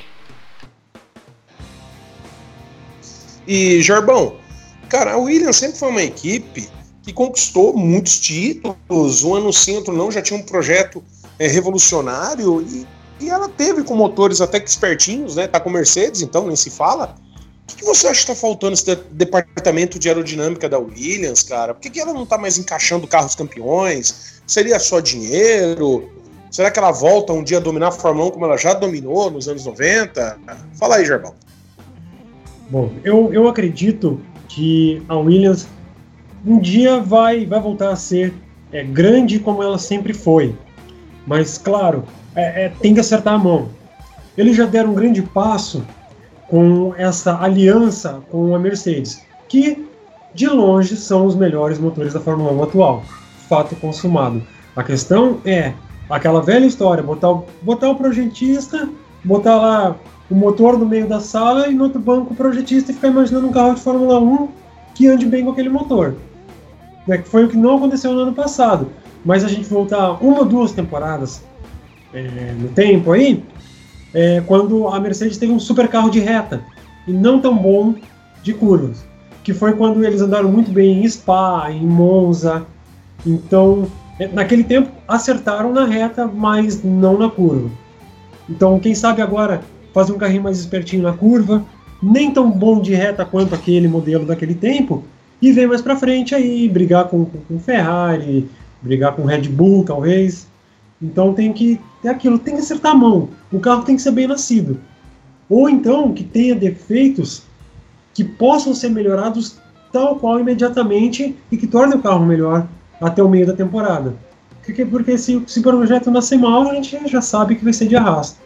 E Jarbão, cara, a Williams sempre foi uma equipe que conquistou muitos títulos, um ano sim, outro não, já tinha um projeto revolucionário, e ela teve com motores até que espertinhos, né? Tá com Mercedes, então nem se fala. O que você acha que tá faltando esse departamento de aerodinâmica da Williams, cara? Por que ela não tá mais encaixando carros campeões? Seria só dinheiro? Será que ela volta um dia a dominar a Fórmula 1 como ela já dominou nos anos 90? Fala aí, Jarbão. Bom, eu acredito que a Williams um dia vai voltar a ser grande como ela sempre foi. Mas, claro, tem que acertar a mão. Eles já deram um grande passo com essa aliança com a Mercedes, que, de longe, são os melhores motores da Fórmula 1 atual. Fato consumado. A questão é aquela velha história, botar o projetista, botar lá o motor no meio da sala e no outro banco o projetista e ficar imaginando um carro de Fórmula 1 que ande bem com aquele motor. Que foi o que não aconteceu no ano passado. Mas a gente voltar 1 ou 2 temporadas no tempo aí, quando a Mercedes teve um super carro de reta e não tão bom de curvas, que foi quando eles andaram muito bem em Spa, em Monza. Então, naquele tempo, acertaram na reta, mas não na curva. Então, quem sabe agora fazer um carrinho mais espertinho na curva, nem tão bom de reta quanto aquele modelo daquele tempo, e vem mais pra frente aí, brigar com Ferrari, brigar com Red Bull, talvez. Então tem que ter aquilo, tem que acertar a mão. O carro tem que ser bem nascido. Ou então que tenha defeitos que possam ser melhorados tal qual imediatamente e que tornem o carro melhor até o meio da temporada. Porque se o projeto nascer mal, a gente já sabe que vai ser de arrasto.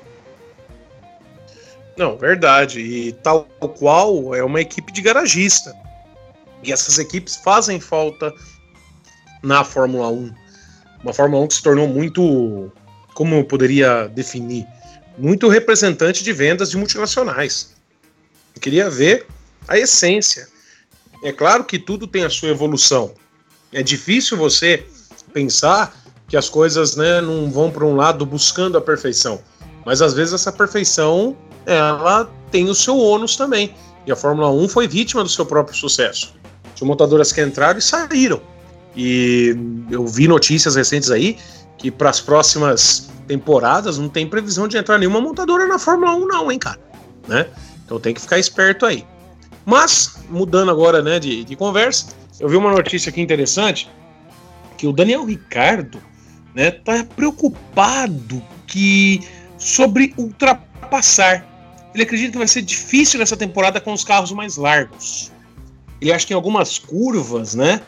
Não, verdade. E tal qual é uma equipe de garagista. E essas equipes fazem falta na Fórmula 1. Uma Fórmula 1 que se tornou muito, como eu poderia definir, muito representante de vendas de multinacionais. Eu queria ver a essência. É claro que tudo tem a sua evolução. É difícil você pensar que as coisas, né, não vão para um lado buscando a perfeição. Mas às vezes essa perfeição, ela tem o seu ônus também. E a Fórmula 1 foi vítima do seu próprio sucesso. Tinha montadoras que entraram e saíram. E eu vi notícias recentes aí que para as próximas temporadas não tem previsão de entrar nenhuma montadora na Fórmula 1 não, hein, cara? Né? Então tem que ficar esperto aí. Mas, mudando agora, né, de conversa, eu vi uma notícia aqui interessante, que o Daniel Ricciardo, né, tá preocupado sobre ultrapassar. Ele acredita que vai ser difícil nessa temporada com os carros mais largos. Ele acha que em algumas curvas, né,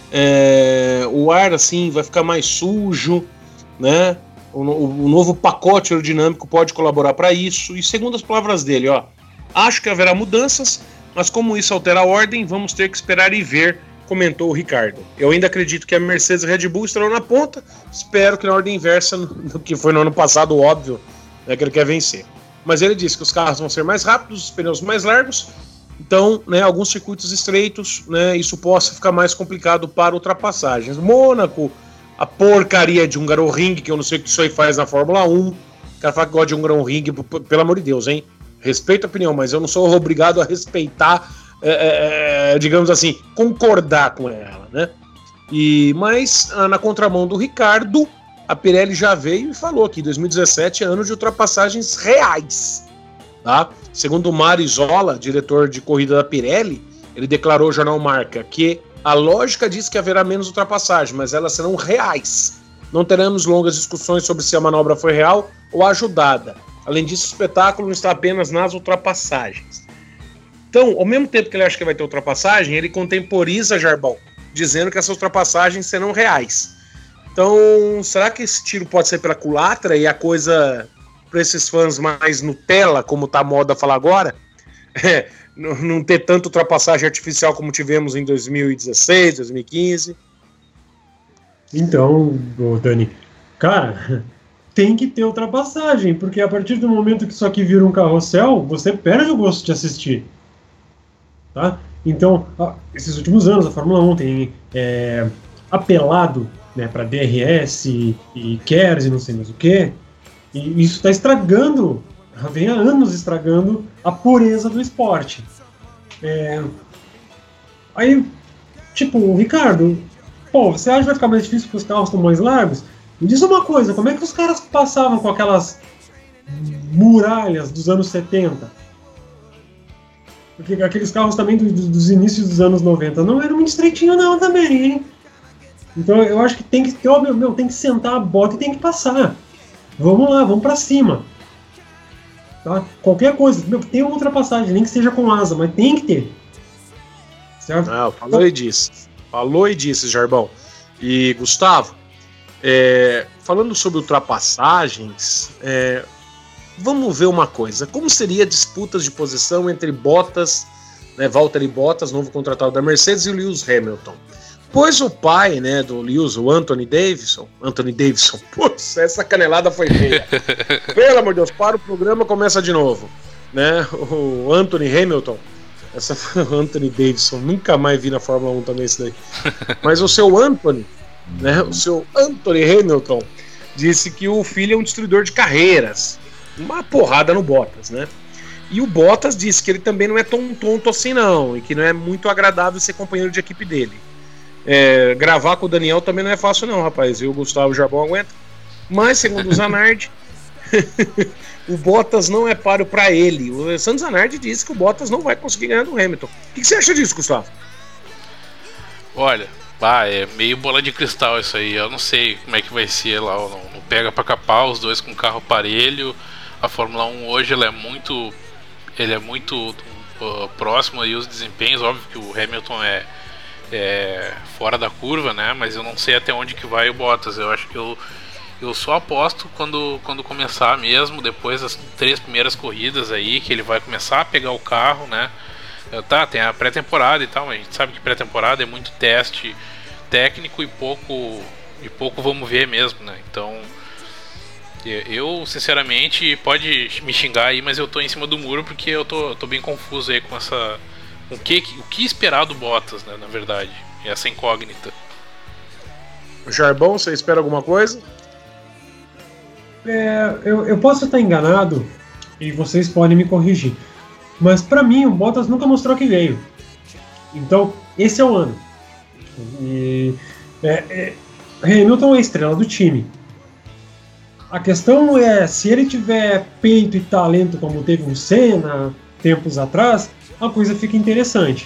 o ar assim vai ficar mais sujo, né? O novo pacote aerodinâmico pode colaborar para isso. E segundo as palavras dele, acho que haverá mudanças, mas como isso altera a ordem, vamos ter que esperar e ver, comentou o Ricciardo. Eu ainda acredito que a Mercedes e a Red Bull estarão na ponta. Espero que na ordem inversa do que foi no ano passado, óbvio, né, que ele quer vencer. Mas ele disse que os carros vão ser mais rápidos, os pneus mais largos. Então, né, alguns circuitos estreitos, né, isso possa ficar mais complicado para ultrapassagens. Mônaco, a porcaria de Hungaroring, que eu não sei o que isso aí faz na Fórmula 1. O cara fala que gosta de Hungaroring, pelo amor de Deus, hein? Respeito a opinião, mas eu não sou obrigado a respeitar, digamos assim, concordar com ela, né? Mas, na contramão do Ricciardo, a Pirelli já veio e falou que 2017 é ano de ultrapassagens reais. Tá? Segundo o Mário Isola, diretor de corrida da Pirelli, ele declarou ao jornal Marca que a lógica diz que haverá menos ultrapassagem, mas elas serão reais. Não teremos longas discussões sobre se a manobra foi real ou ajudada. Além disso, o espetáculo não está apenas nas ultrapassagens. Então, ao mesmo tempo que ele acha que vai ter ultrapassagem, ele contemporiza Jarbão, dizendo que essas ultrapassagens serão reais. Então, será que esse tiro pode ser pela culatra e a coisa, para esses fãs mais Nutella, como tá a moda falar agora, não ter tanta ultrapassagem artificial como tivemos em 2016, 2015? Então, Dani, cara, tem que ter ultrapassagem, porque a partir do momento que isso aqui vira um carrossel, você perde o gosto de assistir. Tá? Então, esses últimos anos a Fórmula 1 tem apelado, né, para DRS e KERS e não sei mais o que, e isso está estragando, vem há anos estragando a pureza do esporte. Aí, tipo, Ricardo, você acha que vai ficar mais difícil porque os carros estão mais largos? Me diz uma coisa, como é que os caras passavam com aquelas muralhas dos anos 70? Porque aqueles carros também dos inícios dos anos 90 não eram muito estreitinhos não também, hein? Então eu acho que tem que ter, tem que sentar a bota e tem que passar. Vamos lá, vamos pra cima. Tá? Qualquer coisa, tem uma ultrapassagem, nem que seja com asa, mas tem que ter. Certo? Eu falei disso. Falou e disse, Jarbão. E, Gustavo, falando sobre ultrapassagens, vamos ver uma coisa. Como seria disputas de posição entre Bottas, né, Valtteri Bottas, novo contratado da Mercedes, e o Lewis Hamilton? Pois o pai, né, do Lewis, o Anthony Davidson, putz, essa canelada foi feia. Pelo amor de Deus, para o programa, começa de novo. Né, o Anthony Hamilton, essa foi o Anthony Davidson, nunca mais vi na Fórmula 1 também isso daí. Mas o seu Anthony, né, o seu Anthony Hamilton, disse que o filho é um destruidor de carreiras. Uma porrada no Bottas, né? E o Bottas disse que ele também não é tão tonto assim não, e que não é muito agradável ser companheiro de equipe dele. Gravar com o Daniel também não é fácil não, rapaz. E o Gustavo Jarbão aguenta. Mas, segundo o Zanardi, o Bottas não é páreo para ele. O Alessandro Zanardi disse que o Bottas não vai conseguir ganhar do Hamilton. O que você acha disso, Gustavo? Olha, é meio bola de cristal isso aí. Eu não sei como é que vai ser lá. Não pega para capar, os dois com carro parelho. A Fórmula 1 hoje ele é muito próximo aí os desempenhos. Óbvio que o Hamilton é fora da curva, né? Mas eu não sei até onde que vai o Bottas. Eu acho que eu só aposto quando começar mesmo, depois das 3 primeiras corridas aí, que ele vai começar a pegar o carro, né? Tem a pré-temporada e tal, mas a gente sabe que pré-temporada é muito teste técnico e pouco vamos ver mesmo, né? Então, eu sinceramente, pode me xingar aí, mas eu tô em cima do muro porque eu tô bem confuso aí com essa... O que esperar do Bottas, né, na verdade, essa incógnita. Jarbão, você espera alguma coisa? Eu posso estar enganado e vocês podem me corrigir, mas pra mim o Bottas nunca mostrou que veio. Então esse é o ano. Hamilton é a estrela do time. A questão é, se ele tiver peito e talento como teve o Senna tempos atrás, a coisa fica interessante.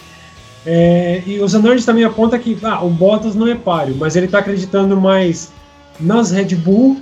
E o Zanardi também aponta que o Bottas não é páreo, mas ele está acreditando mais nas Red Bull,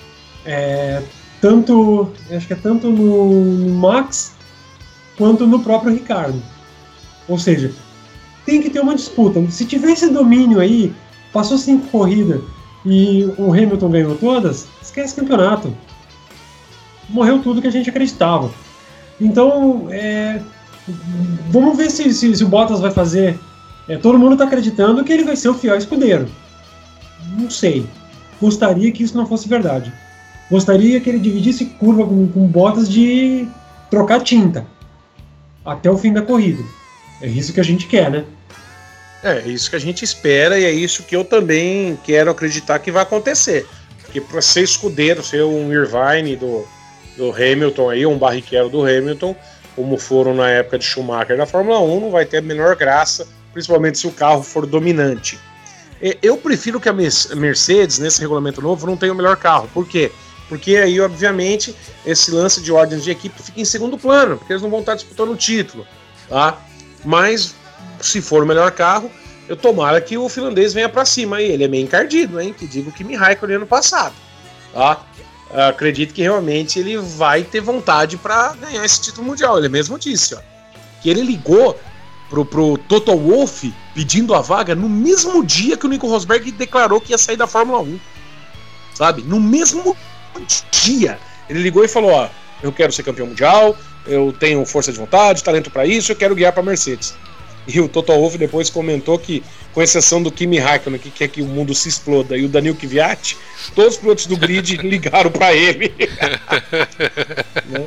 acho que é tanto no Max quanto no próprio Ricardo. Ou seja, tem que ter uma disputa. Se tiver esse domínio aí, passou 5 corridas e o Hamilton ganhou todas, esquece o campeonato. Morreu tudo que a gente acreditava. Então, vamos ver se o Bottas vai fazer. Todo mundo está acreditando que ele vai ser o fiel escudeiro. Não sei. Gostaria que isso não fosse verdade. Gostaria que ele dividisse curva com Bottas de trocar tinta até o fim da corrida. É isso que a gente quer, né? É isso que a gente espera e é isso que eu também quero acreditar que vai acontecer. Porque para ser escudeiro, ser um Irvine do Hamilton aí, um Barrichello do Hamilton, como foram na época de Schumacher na Fórmula 1, não vai ter a menor graça, principalmente se o carro for dominante. Eu prefiro que a Mercedes, nesse regulamento novo, não tenha o melhor carro. Por quê? Porque aí, obviamente, esse lance de ordens de equipe fica em segundo plano, porque eles não vão estar disputando o título, tá? Mas, se for o melhor carro, eu tomara que o finlandês venha para cima aí. Ele é meio encardido, hein? Que digo que Kimi Raikkonen ano passado, tá? Acredito que realmente ele vai ter vontade para ganhar esse título mundial. Ele mesmo disse, que ele ligou pro Toto Wolff pedindo a vaga no mesmo dia que o Nico Rosberg declarou que ia sair da Fórmula 1, sabe? No mesmo dia ele ligou e falou, eu quero ser campeão mundial, eu tenho força de vontade, talento para isso, eu quero guiar para Mercedes. E o Toto Wolff depois comentou que, com exceção do Kimi Raikkonen, que quer que o mundo se exploda, e o Daniil Kvyat, todos os pilotos do grid ligaram para ele. Né?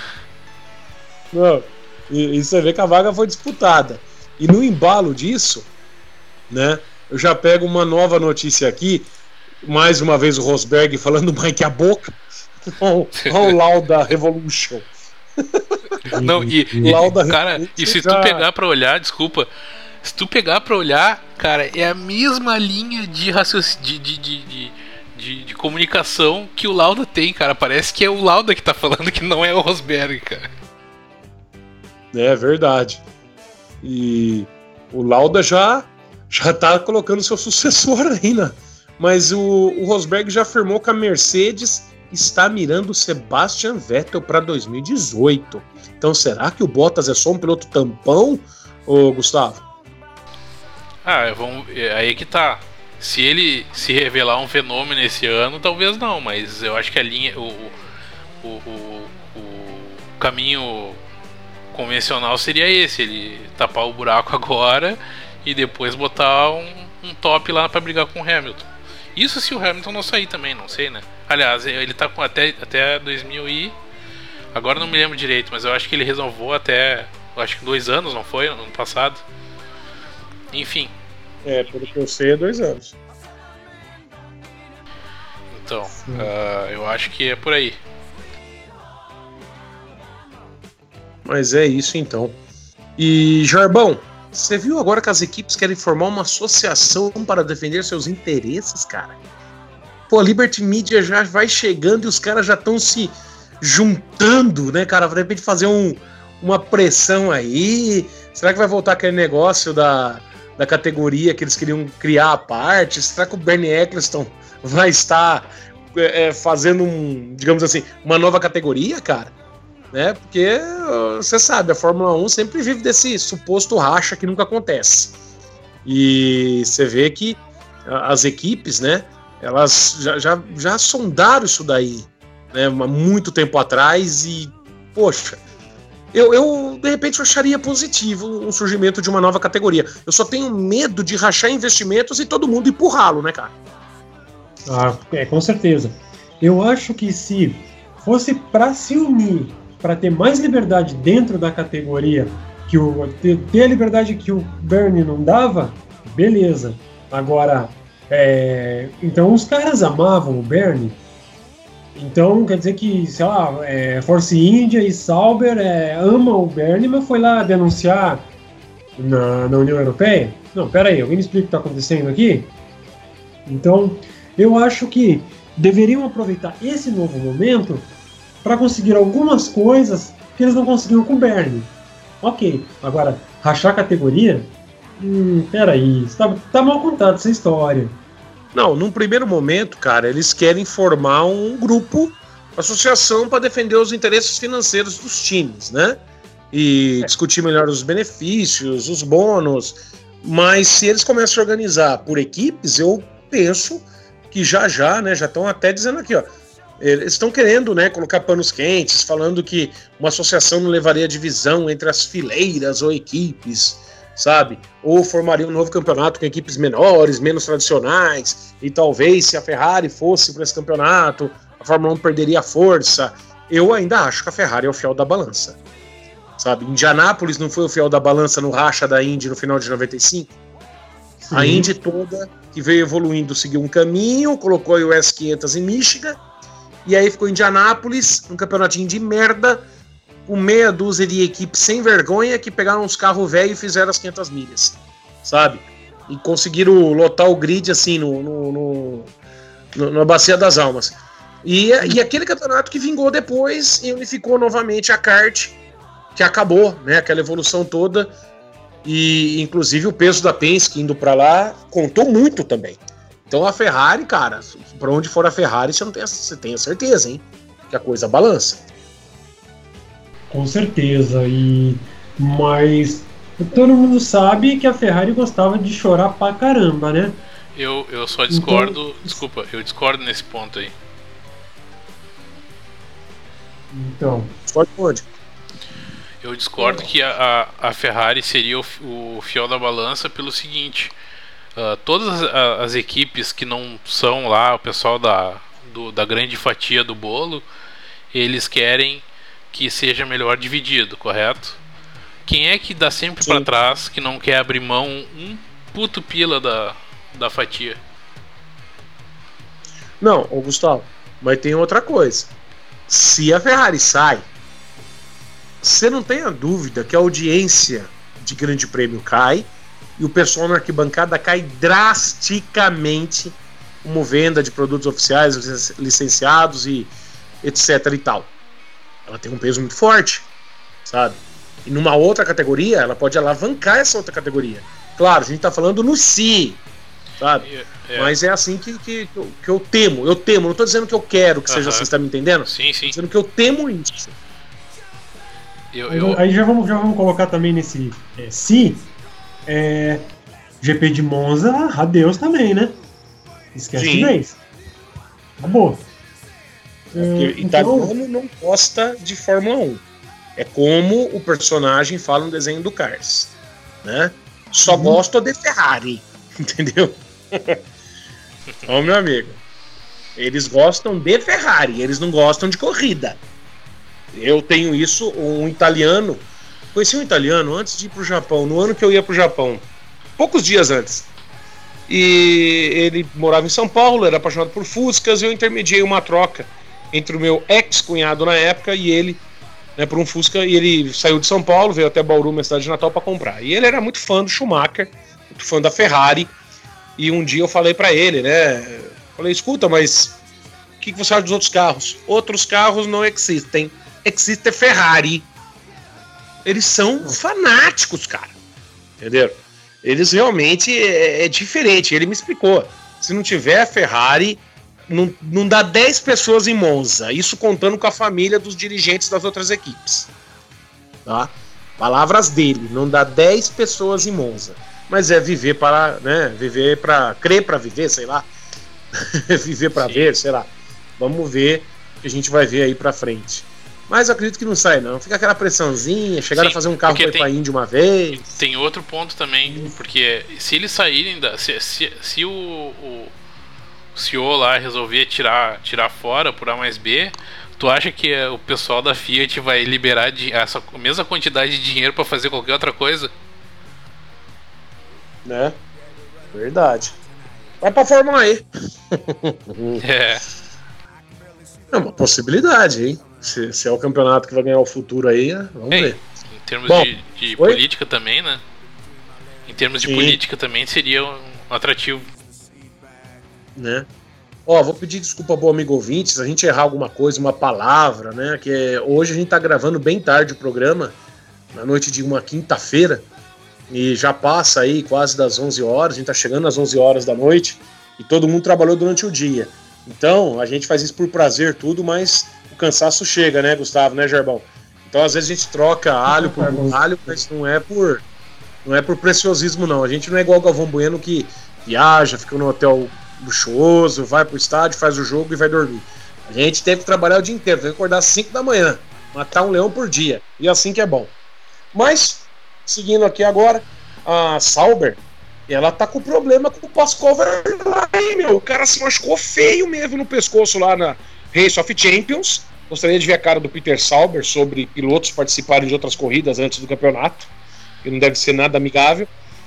Não, e você vê que a vaga foi disputada. E no embalo disso, né, eu já pego uma nova notícia aqui, mais uma vez o Rosberg falando mais que a boca, ao Lauda Revolution. Não, cara, e se tu pegar pra olhar, desculpa, se tu pegar pra olhar, cara, é a mesma linha de raciocínio, de comunicação que o Lauda tem, cara. Parece que é o Lauda que tá falando, que não é o Rosberg, cara. É verdade. E o Lauda já tá colocando seu sucessor aí, né? Mas o Rosberg já afirmou que a Mercedes está mirando Sebastian Vettel para 2018. Então será que o Bottas é só um piloto tampão, ô Gustavo? Aí que tá. Se ele se revelar um fenômeno esse ano, talvez não, mas eu acho que a linha, o caminho convencional seria esse, ele tapar o buraco agora e depois botar um top lá pra brigar com o Hamilton. Isso se o Hamilton não sair também, não sei, né? Aliás, ele tá com até 2000 e... Agora não me lembro direito, mas eu acho que ele renovou até... Acho que 2 anos, não foi? No ano passado. Enfim. Pelo que eu sei, é 2 anos. Então, eu acho que é por aí. Mas é isso então. E, Jarbão, você viu agora que as equipes querem formar uma associação para defender seus interesses, cara? Pô, a Liberty Media já vai chegando e os caras já estão se juntando, né, cara? De repente fazer uma pressão aí. Será que vai voltar aquele negócio da categoria que eles queriam criar à parte? Será que o Bernie Eccleston vai estar fazendo digamos assim, uma nova categoria, cara? Né? Porque você sabe, a Fórmula 1 sempre vive desse suposto racha que nunca acontece. E você vê que as equipes, né, elas já sondaram isso daí, né, há muito tempo atrás e, poxa, eu de repente acharia positivo um surgimento de uma nova categoria. Eu só tenho medo de rachar investimentos e todo mundo empurrá-lo, né, cara? Com certeza. Eu acho que se fosse para se unir, para ter mais liberdade dentro da categoria, ter a liberdade que o Bernie não dava, beleza. Agora, então os caras amavam o Bernie, então quer dizer que, sei lá, Force India e Sauber amam o Bernie, mas foi lá denunciar na União Europeia? Não, pera aí, alguém me explica o que está acontecendo aqui? Então, eu acho que deveriam aproveitar esse novo momento para conseguir algumas coisas que eles não conseguiram com o Bernie. Ok, agora, rachar categoria? Peraí, tá mal contada essa história. Não, num primeiro momento, cara, eles querem formar um grupo, associação para defender os interesses financeiros dos times, né? E discutir melhor os benefícios, os bônus. Mas se eles começam a organizar por equipes, eu penso que já, né, já estão até dizendo aqui, ó, eles estão querendo, né, colocar panos quentes, falando que uma associação não levaria divisão entre as fileiras ou equipes, sabe? Ou formaria um novo campeonato com equipes menores, menos tradicionais, e talvez se a Ferrari fosse para esse campeonato, a Fórmula 1 perderia força. Eu ainda acho que a Ferrari é o fiel da balança, sabe? Indianápolis não foi o fiel da balança no racha da Indy no final de 95? Sim. A Indy toda, que veio evoluindo, seguiu um caminho, colocou a US 500 em Michigan, e aí ficou Indianápolis, um campeonatinho de merda, com meia dúzia de equipes sem vergonha que pegaram uns carros velhos e fizeram as 500 milhas, sabe? E conseguiram lotar o grid assim na Bacia das Almas. E aquele campeonato que vingou depois e unificou novamente a kart, que acabou, né? Aquela evolução toda. E inclusive o peso da Penske indo para lá contou muito também. Então a Ferrari, cara, para onde for a Ferrari, você tem a certeza, hein? Que a coisa balança. Com certeza, mas todo mundo sabe que a Ferrari gostava de chorar pra caramba, né? Eu só discordo, desculpa, eu discordo nesse ponto aí. Então. Discordo onde? Eu discordo que a Ferrari seria o fiel da balança pelo seguinte: todas as equipes que não são lá o pessoal da grande fatia do bolo, eles querem que seja melhor dividido, correto? Quem é que dá sempre para trás, que não quer abrir mão um puto pila da fatia? Não, Gustavo, mas tem outra coisa. Se a Ferrari sai, você não tenha dúvida que a audiência de Grande Prêmio cai e o pessoal na arquibancada cai drasticamente, como venda de produtos oficiais, licenciados e etc e tal. Ela tem um peso muito forte, sabe? E numa outra categoria, ela pode alavancar essa outra categoria. Claro, a gente tá falando no si, sabe? Mas é assim que eu temo. Eu temo, não tô dizendo que eu quero que seja assim, você tá me entendendo? Sim, sim. Tô dizendo que eu temo isso. Aí já vamos colocar também nesse GP de Monza, adeus também, né? Esquece Sim. de vez. Acabou. Porque italiano não gosta de Fórmula 1. É como o personagem fala no desenho do Cars, né? Só gosta de Ferrari, entendeu? Então, meu amigo, eles gostam de Ferrari, eles não gostam de corrida. Eu tenho isso, conheci um italiano antes de ir pro Japão, no ano que eu ia pro Japão, poucos dias antes. E ele morava em São Paulo, era apaixonado por Fuscas, e eu intermediei uma troca entre o meu ex-cunhado na época e ele, né, por um Fusca, e ele saiu de São Paulo, veio até Bauru, minha cidade de Natal, para comprar. E ele era muito fã do Schumacher, muito fã da Ferrari, e um dia eu falei para ele, né, falei, escuta, mas o que você acha dos outros carros? Outros carros não existem, existe Ferrari. Eles são fanáticos, cara, entendeu? Eles realmente é diferente. Ele me explicou. Se não tiver Ferrari, não dá 10 pessoas em Monza. Isso contando com a família dos dirigentes das outras equipes. Tá? Palavras dele. Não dá 10 pessoas em Monza. Mas é viver para, né? Viver para crer para viver, sei lá. Viver para ver, sei lá. Vamos ver o que a gente vai ver aí para frente. Mas eu acredito que não sai, não. Fica aquela pressãozinha, chegaram a fazer um carro para ir pra Indy uma vez. Tem outro ponto também, porque se eles saírem se o CEO lá resolver tirar fora por A mais B, tu acha que o pessoal da Fiat vai liberar essa mesma quantidade de dinheiro para fazer qualquer outra coisa? Né? Verdade. Vai pra Fórmula E. É. É uma possibilidade, hein? Se é o campeonato que vai ganhar o futuro aí, vamos ver. Em termos de política também, né? Em termos de política também seria um atrativo. Né? Ó, vou pedir desculpa ao amigo ouvinte se a gente errar alguma coisa, uma palavra, né? Que hoje a gente tá gravando bem tarde o programa, na noite de uma quinta-feira, e já passa aí quase das 11 horas, a gente tá chegando às 11 horas da noite, e todo mundo trabalhou durante o dia. Então, a gente faz isso por prazer tudo, mas o cansaço chega, né, Gustavo, né, Gerbão? Então, às vezes a gente troca alho por alho, mas não é por preciosismo, não. A gente não é igual o Galvão Bueno que viaja, fica no hotel luxuoso, vai pro estádio, faz o jogo e vai dormir. A gente teve que trabalhar o dia inteiro, teve que acordar às 5 da manhã, matar um leão por dia, e assim que é bom. Mas, seguindo aqui agora, a Sauber, ela tá com problema com o Pascal Wehrlein, meu. O cara se machucou feio mesmo no pescoço lá na Race of Champions. Gostaria de ver a cara do Peter Sauber sobre pilotos participarem de outras corridas antes do campeonato, que não deve ser nada amigável.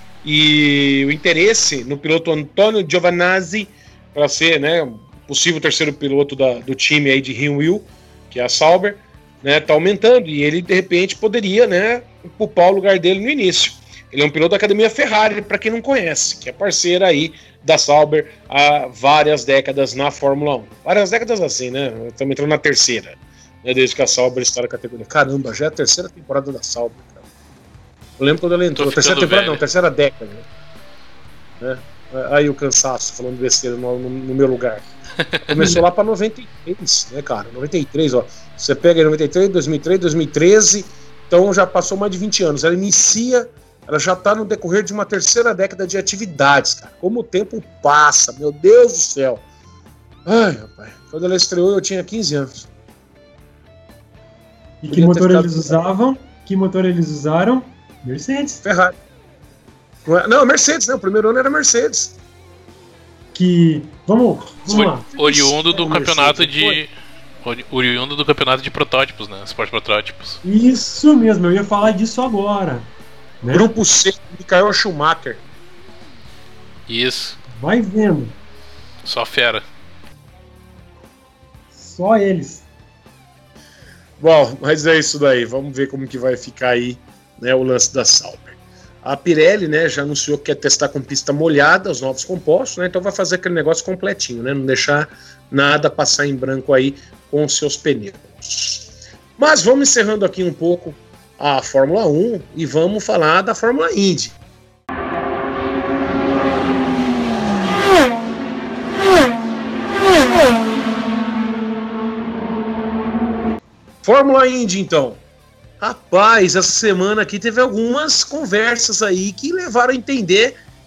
E o interesse no piloto Antonio Giovinazzi para ser, né, possível terceiro piloto do time aí de Rinwil, que é a Sauber, né, tá aumentando. E ele, de repente, poderia, né, ocupar o lugar dele no início. Ele é um piloto da Academia Ferrari, para quem não conhece, que é parceira aí da Sauber há várias décadas na Fórmula 1. Várias décadas assim, né? Estamos entrando na terceira, né? Desde que a Sauber está na categoria. Caramba, já é a terceira temporada da Sauber, cara. Eu lembro quando ela entrou. Terceira temporada não, terceira década. Né? Aí o cansaço, falando besteira no meu lugar. Começou lá para 93, né, cara? 93, ó. Você pega em 93, 2003, 2013, então já passou mais de 20 anos. Ela já está no decorrer de uma terceira década de atividades, cara. Como o tempo passa, meu Deus do céu. Ai, rapaz. Quando ela estreou, eu tinha 15 anos. E que motor eles usavam? Que motor eles usaram? Mercedes. Ferrari. Não, Mercedes, né? O primeiro ano era Mercedes. Vamos lá. Oriundo do campeonato oriundo do campeonato de protótipos, né? Sport Protótipos. Isso mesmo, eu ia falar disso agora. Né? Grupo C, Michael Schumacher. Isso. Vai vendo. Só fera. Só eles. Bom, mas é isso daí. Vamos ver como que vai ficar aí, né, o lance da Sauber. A Pirelli, né, já anunciou que quer testar com pista molhada os novos compostos, né? Então vai fazer aquele negócio completinho, né? Não deixar nada passar em branco aí com os seus pneus. Mas vamos encerrando aqui um pouco a Fórmula 1 e vamos falar da Fórmula Indy. Fórmula Indy, então. Rapaz, essa semana aqui teve algumas conversas aí que levaram a entender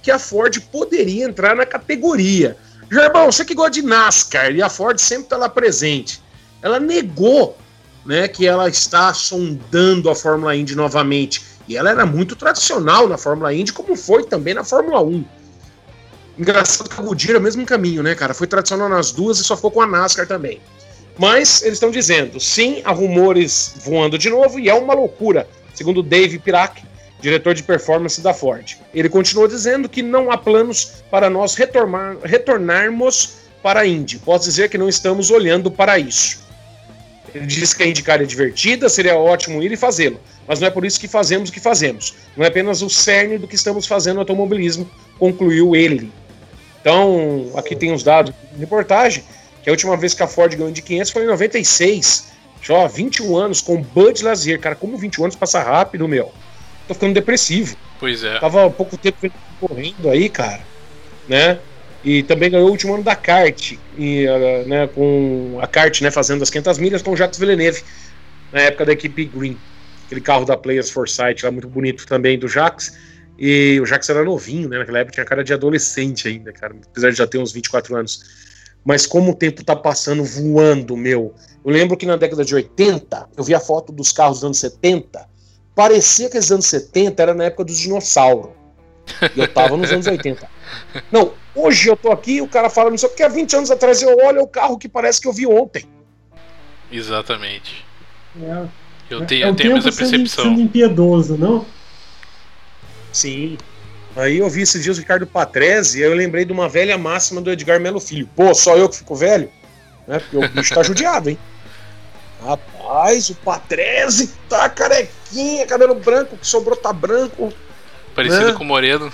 que a Ford poderia entrar na categoria. Gerbão, você que gosta de NASCAR e a Ford sempre está lá presente, ela negou, né, que ela está sondando a Fórmula Indy novamente. E ela era muito tradicional na Fórmula Indy, como foi também na Fórmula 1. Engraçado que a Goodyear é o mesmo caminho, né, cara? Foi tradicional nas duas e só ficou com a NASCAR também. Mas eles estão dizendo, sim, há rumores voando de novo e é uma loucura, segundo Dave Pirac, diretor de performance da Ford. Ele continuou dizendo que não há planos para nós retornarmos para a Indy. Posso dizer que não estamos olhando para isso. Ele diz que a IndyCar é divertida, seria ótimo ir e fazê-lo, mas não é por isso que fazemos o que fazemos. Não é apenas o cerne do que estamos fazendo no automobilismo, concluiu ele. Então, aqui tem os dados de reportagem, que a última vez que a Ford ganhou de 500 foi em 96, já 21 anos, com Bud Lazier. Cara, como 21 anos passa rápido, meu. Tô ficando depressivo. Pois é. Tava há pouco tempo correndo aí, cara, né? E também ganhou o último ano da kart, e, né, com a kart, né, fazendo as 500 milhas com o Jacques Villeneuve, na época da equipe Green. Aquele carro da Players Foresight lá, muito bonito também, do Jacques. E o Jacques era novinho, né? Naquela época tinha cara de adolescente ainda, cara, apesar de já ter uns 24 anos. Mas como o tempo tá passando voando, meu. Eu lembro que na década de 80, eu vi a foto dos carros dos anos 70, parecia que os anos 70 era na época dos dinossauros. E eu tava nos anos 80. Não, hoje eu tô aqui, o cara fala isso, porque há 20 anos atrás eu olho o carro que parece que eu vi ontem. Exatamente. É, eu tenho a mesma percepção. Sendo impiedoso, não? Sim. Aí eu vi esses dias o Ricardo Patrese e eu lembrei de uma velha máxima do Edgar Melo Filho. Pô, só eu que fico velho? Né? Porque o bicho tá judiado, hein? Rapaz, o Patrese tá carequinha, cabelo branco, que sobrou tá branco. Parecido, né, com o Moreno.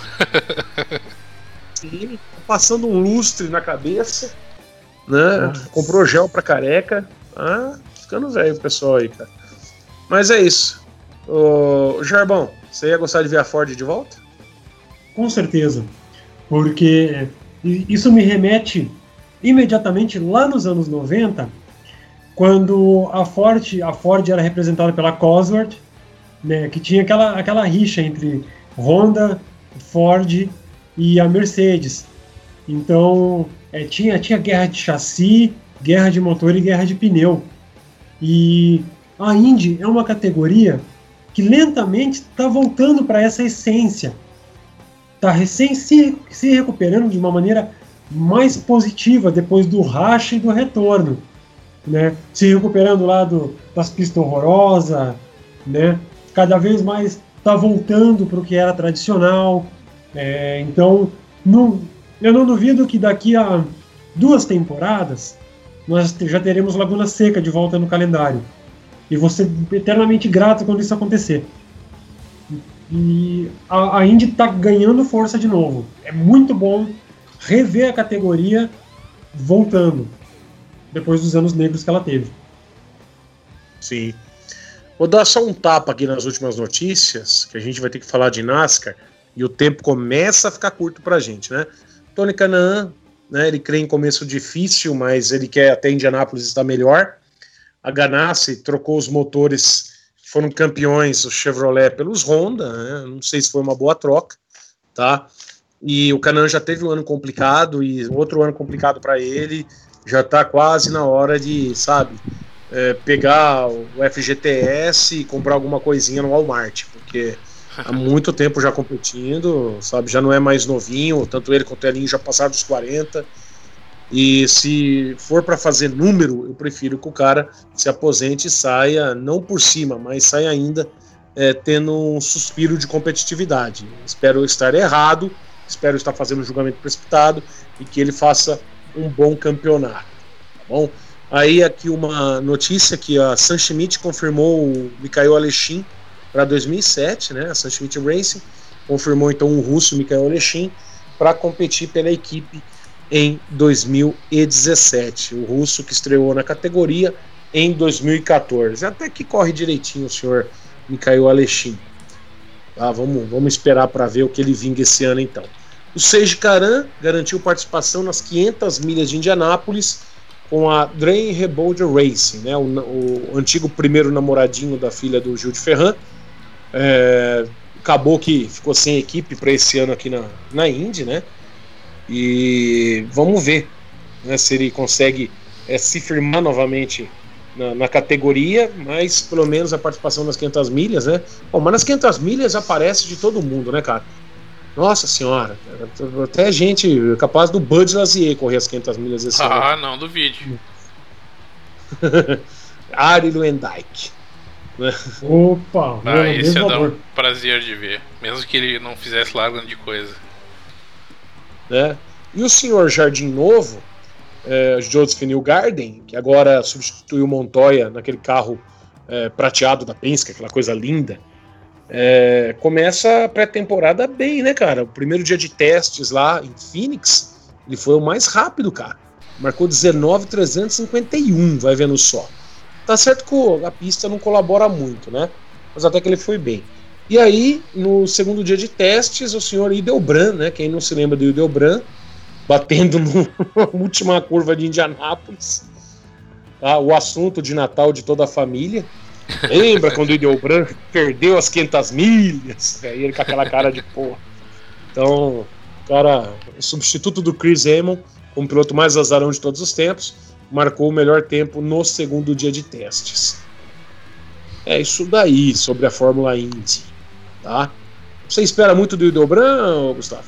Sim, passando um lustre na cabeça, né? Comprou gel pra careca. Ficando velho o pessoal aí, cara. Mas é isso. Ô, Jarbão, você ia gostar de ver a Ford de volta? Com certeza, porque isso me remete imediatamente lá nos anos 90, quando a Ford era representada pela Cosworth, né, que tinha aquela rixa entre Honda, Ford e a Mercedes. Então tinha guerra de chassi, guerra de motor e guerra de pneu. E a Indy é uma categoria que lentamente está voltando para essa essência. Está recém se recuperando de uma maneira mais positiva depois do racha e do retorno, né? Se recuperando lá das pistas horrorosas, né? Cada vez mais está voltando para o que era tradicional. Então, eu não duvido que daqui a 2 temporadas nós já teremos Laguna Seca de volta no calendário. E vou ser eternamente grato quando isso acontecer. E a Indy está ganhando força de novo. É muito bom rever a categoria voltando, depois dos anos negros que ela teve. Sim. Vou dar só um tapa aqui nas últimas notícias, que a gente vai ter que falar de NASCAR, e o tempo começa a ficar curto pra gente, né? Tony Kanaan, né, ele crê em começo difícil, mas ele quer até Indianápolis estar melhor. A Ganassi trocou os motores, foram campeões, o Chevrolet pelos Honda, né? Não sei se foi uma boa troca, tá? E o Kanaan já teve um ano complicado e outro ano complicado para ele, já tá quase na hora de, sabe, pegar o FGTS e comprar alguma coisinha no Walmart, porque há muito tempo já competindo, sabe, já não é mais novinho, tanto ele quanto o Elinho já passaram dos 40. E se for para fazer número, eu prefiro que o cara se aposente e saia, não por cima, mas saia ainda tendo um suspiro de competitividade. Espero estar errado, espero estar fazendo um julgamento precipitado e que ele faça um bom campeonato. Tá bom? Aí aqui uma notícia que a Sam Schmidt confirmou o Mikhail Aleshin para 2007, né? A Sam Schmidt Racing confirmou então o russo Mikhail Aleshin para competir pela equipe em 2017, o russo que estreou na categoria em 2014. Até que corre direitinho o senhor Mikhail Aleshin. Tá, vamos esperar para ver o que ele vinga esse ano então. O Seiji Karan garantiu participação nas 500 milhas de Indianápolis com a Drain Rebold Racing, né, o antigo primeiro namoradinho da filha do Gil de Ferran. acabou que ficou sem equipe para esse ano aqui na Indy, né? E vamos ver, né, se ele consegue se firmar novamente na categoria, mas pelo menos a participação nas 500 milhas, né? Bom, mas nas 500 milhas aparece de todo mundo, né, cara? Nossa senhora, cara, até gente capaz do Bud Lazier correr as 500 milhas esse ano. Ah, não duvide. Ari Luendijk. Opa! Esse ia dar um prazer de ver, mesmo que ele não fizesse lá grande coisa. Né? E o senhor Jardim Novo, Joseph Newgarden, que agora substituiu Montoya naquele carro prateado da Penske, aquela coisa linda, começa a pré-temporada bem, né, cara? O primeiro dia de testes lá em Phoenix, ele foi o mais rápido, cara. Marcou 19,351, vai vendo só. Tá certo que a pista não colabora muito, né? Mas até que ele foi bem. E aí, no segundo dia de testes, o senhor Hildebrand, né? Quem não se lembra do Hildebrand, batendo na última curva de Indianápolis, tá? O assunto de Natal de toda a família. Lembra quando o Hildebrand perdeu as 500 milhas? Aí ele com aquela cara de porra. Então, cara, o substituto do Chris Amon, como piloto mais azarão de todos os tempos, marcou o melhor tempo no segundo dia de testes. É isso daí sobre a Fórmula Indy, tá? Você espera muito do Hildebrand, Gustavo?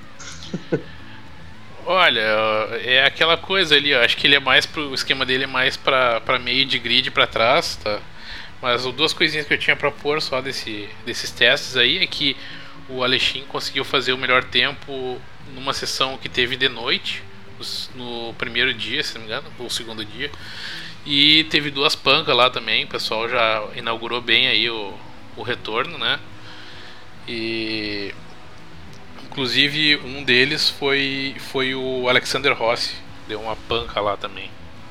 Olha, é aquela coisa ali, ó, acho que ele é mais o esquema dele é mais para meio de grid para trás, tá? Mas duas coisinhas que eu tinha para pôr só desses testes aí é que o Alexin conseguiu fazer o melhor tempo numa sessão que teve de noite, no primeiro dia, se não me engano, ou segundo dia, e teve duas pancas lá também. O pessoal já inaugurou bem aí o retorno, né? E inclusive um deles foi o Alexander Rossi, deu uma panca lá também.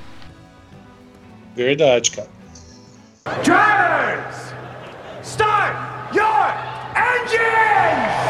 Verdade, cara. Drivers, start your engines!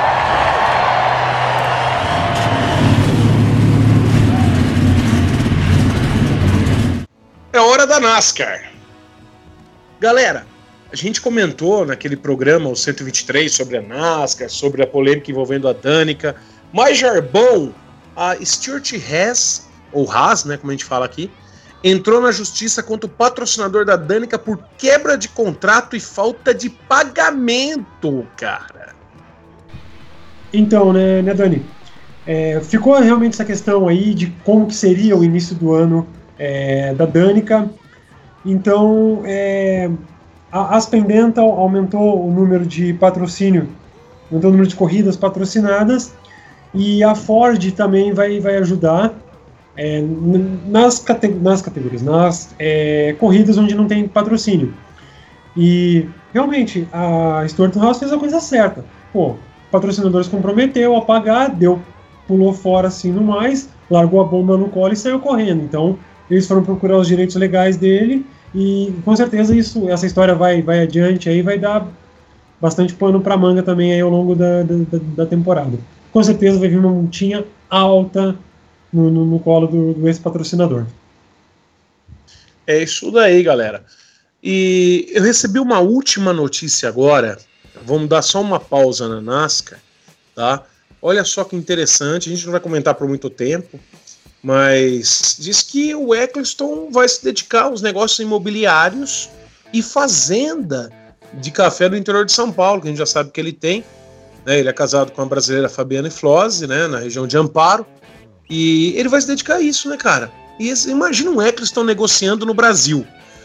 É hora da NASCAR. Galera, a gente comentou naquele programa, o 123, sobre a NASCAR, sobre a polêmica envolvendo a Danica. Mais Jarbão, a Stuart Haas, ou Haas, né, como a gente fala aqui, entrou na justiça contra o patrocinador da Danica por quebra de contrato e falta de pagamento, cara. Então, né Dani? Ficou realmente essa questão aí de como que seria o início do ano da Danica. Então, a Aspendental aumentou o número de patrocínio, aumentou o número de corridas patrocinadas, e a Ford também vai ajudar nas categorias, nas corridas onde não tem patrocínio. E realmente a Stuart Haas fez a coisa certa. Pô, o patrocinador se comprometeu a pagar, pulou fora assim no mais, largou a bomba no colo e saiu correndo. Então eles foram procurar os direitos legais dele, e com certeza essa história vai adiante, aí vai dar bastante pano para manga também aí ao longo da temporada. Com certeza vai vir uma multinha alta no colo do ex-patrocinador. É isso daí, galera. E eu recebi uma última notícia agora. Vamos dar só uma pausa na NASCAR, tá? Olha só que interessante, a gente não vai comentar por muito tempo, mas diz que o Eccleston vai se dedicar aos negócios imobiliários e fazenda de café do interior de São Paulo, que a gente já sabe que ele tem, né? Ele é casado com a brasileira Fabiana Flose, né, na região de Amparo, e ele vai se dedicar a isso, né, cara? E imagina um Eccleston negociando no Brasil,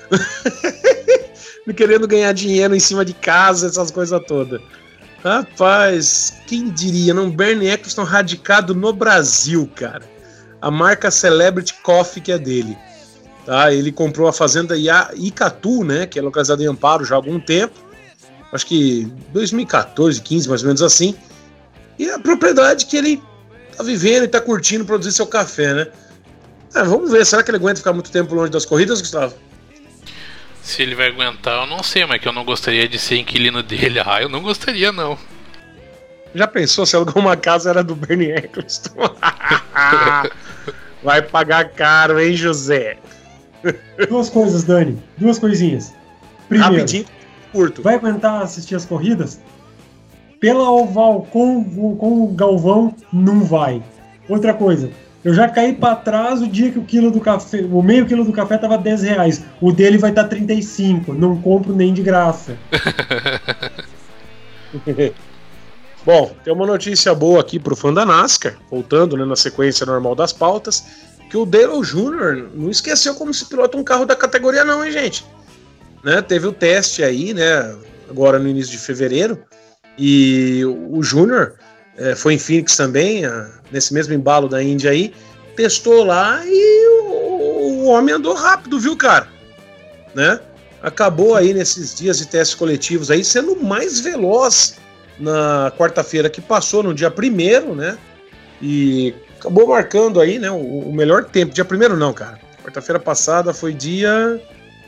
querendo ganhar dinheiro em cima de casa, essas coisas todas. Rapaz, quem diria, não? Bernie Eccleston radicado no Brasil, cara. A marca Celebrity Coffee, que é dele. Tá? Ele comprou a fazenda Icatu, né, que é localizada em Amparo já há algum tempo. Acho que 2014, 15, mais ou menos assim. E a propriedade que ele tá vivendo e tá curtindo produzir seu café, né? Vamos ver, será que ele aguenta ficar muito tempo longe das corridas, Gustavo? Se ele vai aguentar, eu não sei, mas que eu não gostaria de ser inquilino dele. Eu não gostaria, não. Já pensou se alguma casa era do Bernie Eccleston? Vai pagar caro, hein, José? Duas coisas, Dani. Duas coisinhas. Primeiro, rapidinho, curto. Vai aguentar assistir as corridas? pela oval com o Galvão, não vai. Outra coisa, eu já caí pra trás o dia que o meio quilo do café tava R$10. O dele vai estar 35. Não compro nem de graça. Bom, tem uma notícia boa aqui pro fã da NASCAR, voltando, né, na sequência normal das pautas, que o Dale Jr. não esqueceu como se pilota um carro da categoria não, hein, gente? Né, teve o teste aí, né, agora no início de fevereiro, e o Júnior foi em Phoenix também, nesse mesmo embalo da Índia aí, testou lá e o homem andou rápido, viu, cara? Né? Acabou aí nesses dias de testes coletivos aí sendo mais veloz na quarta-feira que passou, no dia 1º, né? E acabou marcando aí, né, o melhor tempo. Dia 1º não, cara. Quarta-feira passada foi dia...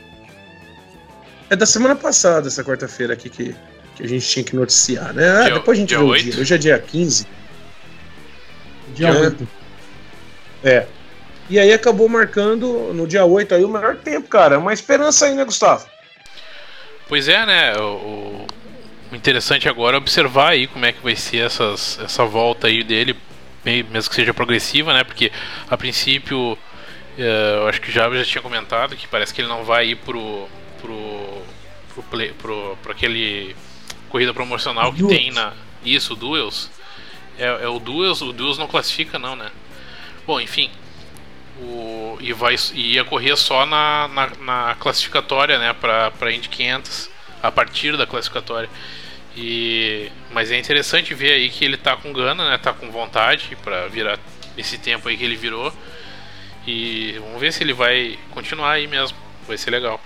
É da semana passada essa quarta-feira aqui que a gente tinha que noticiar, né? Depois a gente vê o dia. Hoje é dia 15. Dia 8. E aí acabou marcando no dia 8 aí o melhor tempo, cara. Uma esperança aí, né, Gustavo? Pois é, né? O interessante agora é observar aí como é que vai ser essa volta aí dele, mesmo que seja progressiva, né? Porque a princípio, eu acho que já tinha comentado que parece que ele não vai ir pro aquele corrida promocional que tem na... Isso, o Duels. O Duels não classifica não, né? Bom, enfim, ia correr só na classificatória, né, para Indy 500, a partir da classificatória. Mas é interessante ver aí que ele tá com gana, né, tá com vontade para virar esse tempo aí que ele virou. E vamos ver se ele vai continuar aí mesmo, vai ser legal.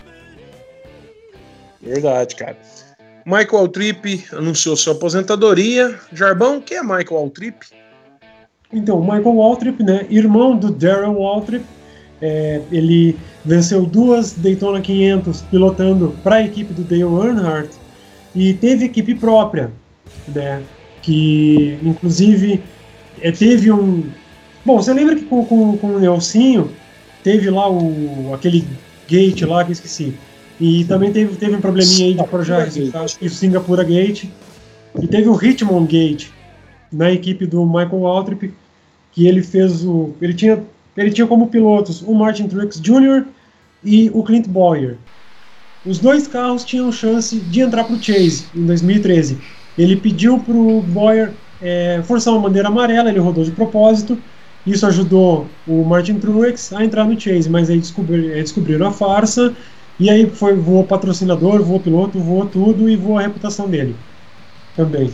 Verdade, cara. Michael Waltrip anunciou sua aposentadoria. Jarbão, quem é Michael Waltrip? Então, Michael Waltrip, né, irmão do Darrell Waltrip, ele venceu 2 Daytona 500 pilotando para a equipe do Dale Earnhardt e teve equipe própria, né, que inclusive teve um... Bom, você lembra que com o Nelsinho teve lá aquele gate lá que eu esqueci, e também teve um probleminha aí de projeto, o Singapura Gate, e teve o Richmond Gate na equipe do Michael Waltrip, que ele fez ele tinha como pilotos o Martin Truex Jr. e o Clint Bowyer. Os 2 carros tinham chance de entrar para o Chase em 2013. Ele pediu para o Bowyer forçar uma bandeira amarela, ele rodou de propósito. Isso ajudou o Martin Truex a entrar no Chase, mas aí descobriram a farsa, e aí voou patrocinador, voou piloto, voou tudo e voou a reputação dele também.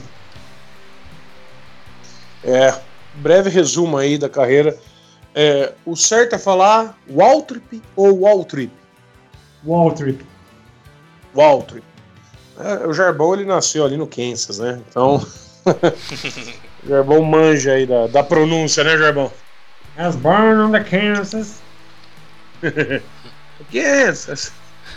Breve resumo aí da carreira. O certo é falar Waltrip ou Waltrip? Waltrip. O Jarbão, ele nasceu ali no Kansas, né? Então, o Jarbão manja aí da pronúncia, né, Jarbão? As born on the Kansas. Kansas.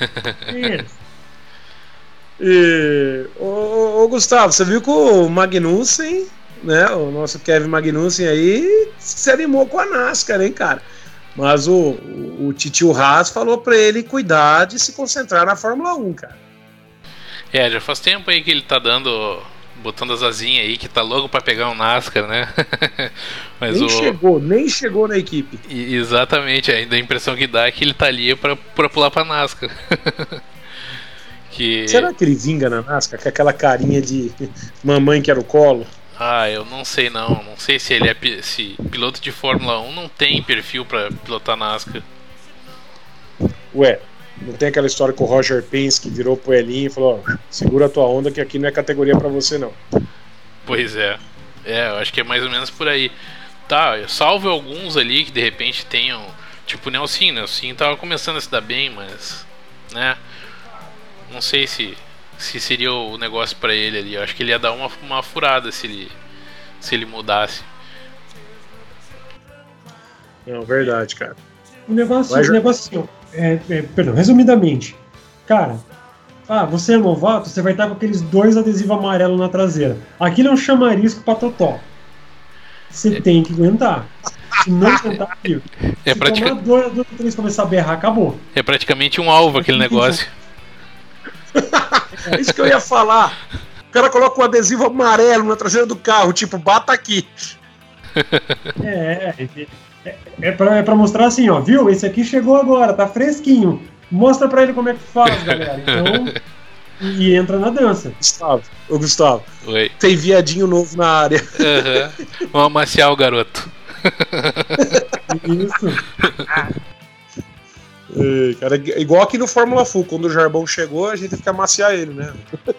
Ô Gustavo, você viu que o Magnussen, né, o nosso Kevin Magnussen aí se animou com a NASCAR, hein, cara? Mas o titio Haas falou pra ele cuidar de se concentrar na Fórmula 1, cara. Já faz tempo aí que ele tá botando as asinhas aí, que tá louco pra pegar um NASCAR, né? Mas nem chegou na equipe. Exatamente, ainda a impressão que dá é que ele tá ali pra pular pra NASCAR. Será que ele vinga na NASCAR com aquela carinha de mamãe que era o colo? Eu não sei não sei se ele se piloto de Fórmula 1 não tem perfil pra pilotar NASCAR. Ué, não tem aquela história com o Roger Penske que virou pro Elinho e falou, segura a tua onda que aqui não é categoria pra você não. Pois é, eu acho que é mais ou menos por aí. Tá, salve alguns ali que de repente tenham, tipo o Nelsinho tava começando a se dar bem, mas, né, não sei se seria o negócio pra ele ali. Eu acho que ele ia dar uma furada se ele mudasse. Não, verdade, cara. O negócio assim, perdão, resumidamente, cara, você é novato, você vai estar com aqueles 2 adesivos amarelos na traseira. Aquilo é um chamarisco pra totó. Você tem que aguentar. Se não aguentar, filho, se tomar 2 ou 3 começar a berrar, acabou. É praticamente um alvo aquele negócio. É isso que eu ia falar. O cara coloca um adesivo amarelo na traseira do carro, tipo, bata aqui. É pra mostrar assim, ó, viu? Esse aqui chegou agora, tá fresquinho. Mostra pra ele como é que faz, galera. Então, e entra na dança. Gustavo. Oi. Tem viadinho novo na área. Uhum. Vamos amaciar o garoto. Isso. Cara, igual aqui no Fórmula Full, quando o Jarbão chegou, a gente teve que amaciar ele, né?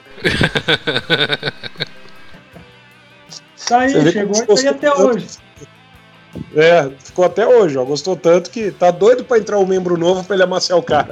Tá aí, chegou e tá aí até hoje. Ficou até hoje, ó. Gostou tanto que tá doido pra entrar um membro novo pra ele amaciar o cara.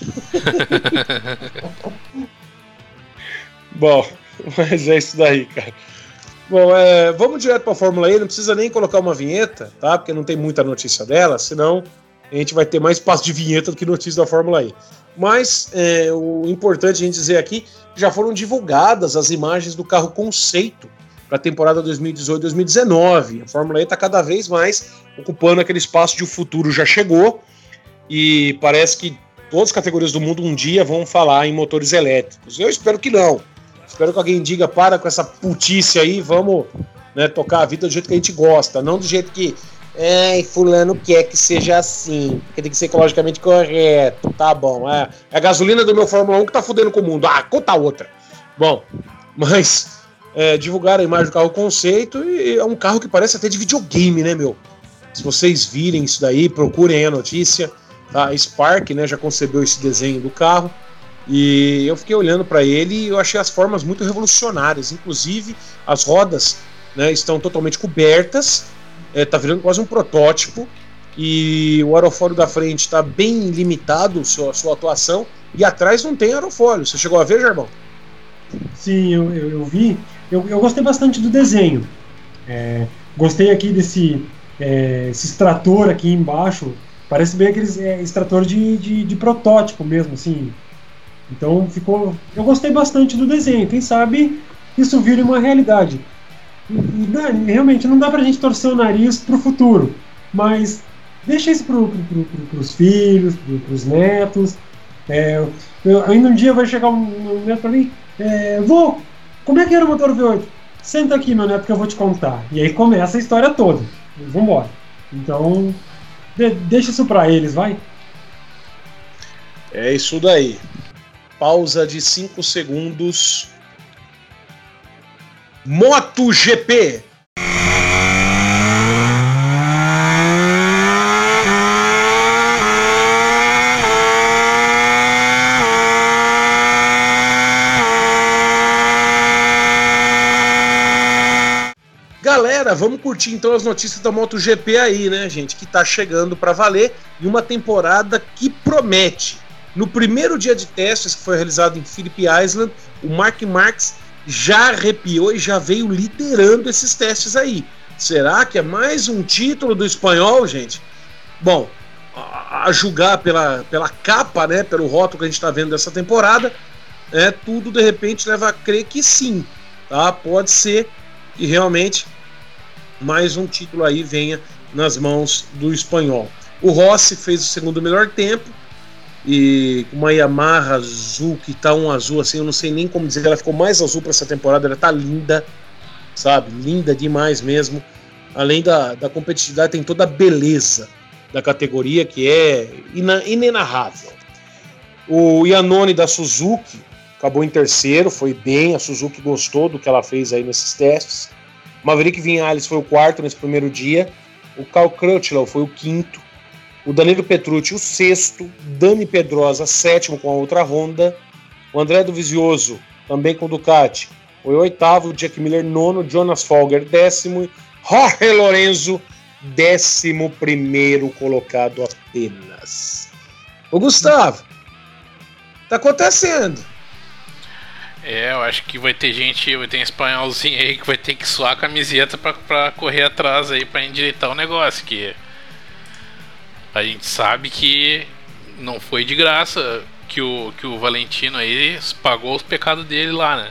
Bom, mas é isso daí, cara. Bom, vamos direto pra Fórmula E, não precisa nem colocar uma vinheta, tá? Porque não tem muita notícia dela, senão a gente vai ter mais espaço de vinheta do que notícia da Fórmula E. Mas o importante a gente dizer aqui, já foram divulgadas as imagens do carro conceito para a temporada 2018-2019. A Fórmula E está cada vez mais ocupando aquele espaço de o futuro já chegou, e parece que todas as categorias do mundo um dia vão falar em motores elétricos. Eu espero que não. Espero que alguém diga, para com essa putice aí, vamos, né, tocar a vida do jeito que a gente gosta, não do jeito que fulano quer que seja assim, que tem que ser ecologicamente correto, tá bom, é a gasolina do meu Fórmula 1 que tá fudendo com o mundo, conta outra. Bom, mas divulgaram a imagem do carro conceito, e é um carro que parece até de videogame, né, meu? Se vocês virem isso daí, procurem a notícia, tá? A Spark, né, já concebeu esse desenho do carro, e eu fiquei olhando para ele e eu achei as formas muito revolucionárias, inclusive as rodas, né, estão totalmente cobertas, tá virando quase um protótipo, e o aerofólio da frente está bem limitado, sua atuação, e atrás não tem aerofólio. Você chegou a ver, Jarbão? Sim, eu vi. Eu gostei bastante do desenho. Gostei aqui desse esse extrator aqui embaixo. Parece bem aqueles extrator de protótipo mesmo, assim. Então ficou. Eu gostei bastante do desenho. Quem sabe isso vira uma realidade. Realmente não dá pra gente torcer o nariz pro futuro, mas deixa isso pros filhos, pros netos. Ainda um dia vai chegar um neto pra mim, vô, como é que era o motor V8? Senta aqui, meu neto, que eu vou te contar. E aí começa a história toda. Vambora. Então, deixa isso pra eles, vai. É isso daí. Pausa de 5 segundos. MotoGP. Galera, vamos curtir então as notícias da MotoGP aí, né, gente? Que tá chegando pra valer, e uma temporada que promete. No primeiro dia de testes, que foi realizado em Phillip Island, o Mark Marques já arrepiou e já veio liderando esses testes aí. Será que é mais um título do espanhol, gente? Bom, a julgar pela capa, né, pelo rótulo que a gente está vendo dessa temporada, tudo de repente leva a crer que sim, tá? Pode ser que realmente mais um título aí venha nas mãos do espanhol. O Rossi fez o segundo melhor tempo, e uma Yamaha azul, que tá um azul assim, eu não sei nem como dizer, ela ficou mais azul para essa temporada, ela tá linda, sabe, linda demais mesmo. Além da competitividade, tem toda a beleza da categoria, que é inenarrável. O Iannone da Suzuki acabou em terceiro, foi bem, a Suzuki gostou do que ela fez aí nesses testes. Maverick Viñales foi o quarto nesse primeiro dia, o Carl Crutchlow foi o quinto, o Danilo Petrucci o sexto, Dani Pedrosa sétimo com a outra Honda, o André Dovizioso também com o Ducati foi o oitavo, o Jack Miller nono, Jonas Folger décimo, Jorge Lorenzo 11º colocado apenas. Ô Gustavo, tá acontecendo? Eu acho que vai ter um espanholzinho aí que vai ter que suar a camiseta pra correr atrás aí, pra endireitar o negócio, que a gente sabe que não foi de graça que o Valentino aí pagou os pecados dele lá,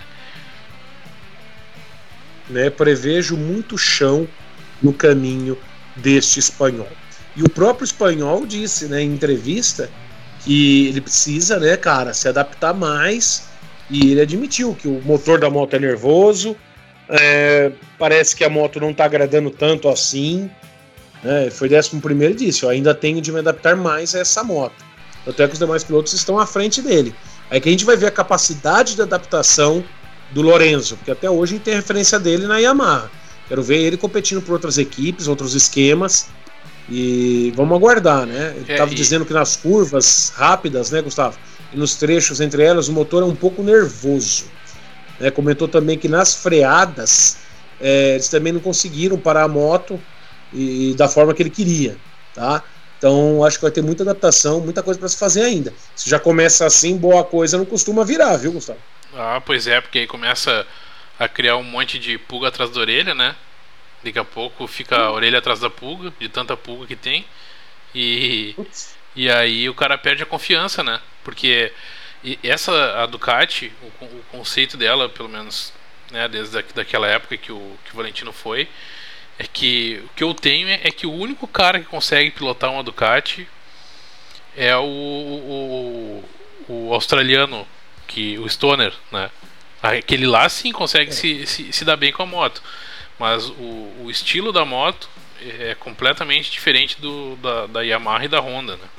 né? Prevejo muito chão no caminho deste espanhol. E o próprio espanhol disse, né, em entrevista, que ele precisa, né, cara, se adaptar mais E ele admitiu que o motor da moto é nervoso, parece que a moto não está agradando tanto assim. Foi 11º e disse: eu ainda tenho de me adaptar mais a essa moto. Até que os demais pilotos estão à frente dele. Aí que a gente vai ver a capacidade de adaptação do Lorenzo, porque até hoje a gente tem referência dele na Yamaha. Quero ver ele competindo por outras equipes, outros esquemas. E vamos aguardar, né? Ele estava dizendo que nas curvas rápidas, né, Gustavo? E nos trechos entre elas o motor é um pouco nervoso. Comentou também que nas freadas eles também não conseguiram parar a moto e da forma que ele queria, tá? Então acho que vai ter muita adaptação, muita coisa para se fazer ainda. Se já começa assim, boa coisa não costuma virar, viu, Gustavo? Ah, pois é, porque aí começa a criar um monte de pulga atrás da orelha, né? Daqui a pouco fica a orelha atrás da pulga, de tanta pulga que tem. E aí o cara perde a confiança, né? Porque a Ducati, o conceito dela, pelo menos, né, desde daquela época que o Valentino foi, é que o que eu tenho é que o único cara que consegue pilotar uma Ducati é o australiano, o Stoner, né? Aquele lá sim consegue se dar bem com a moto, mas o estilo da moto é completamente diferente da Yamaha e da Honda, né?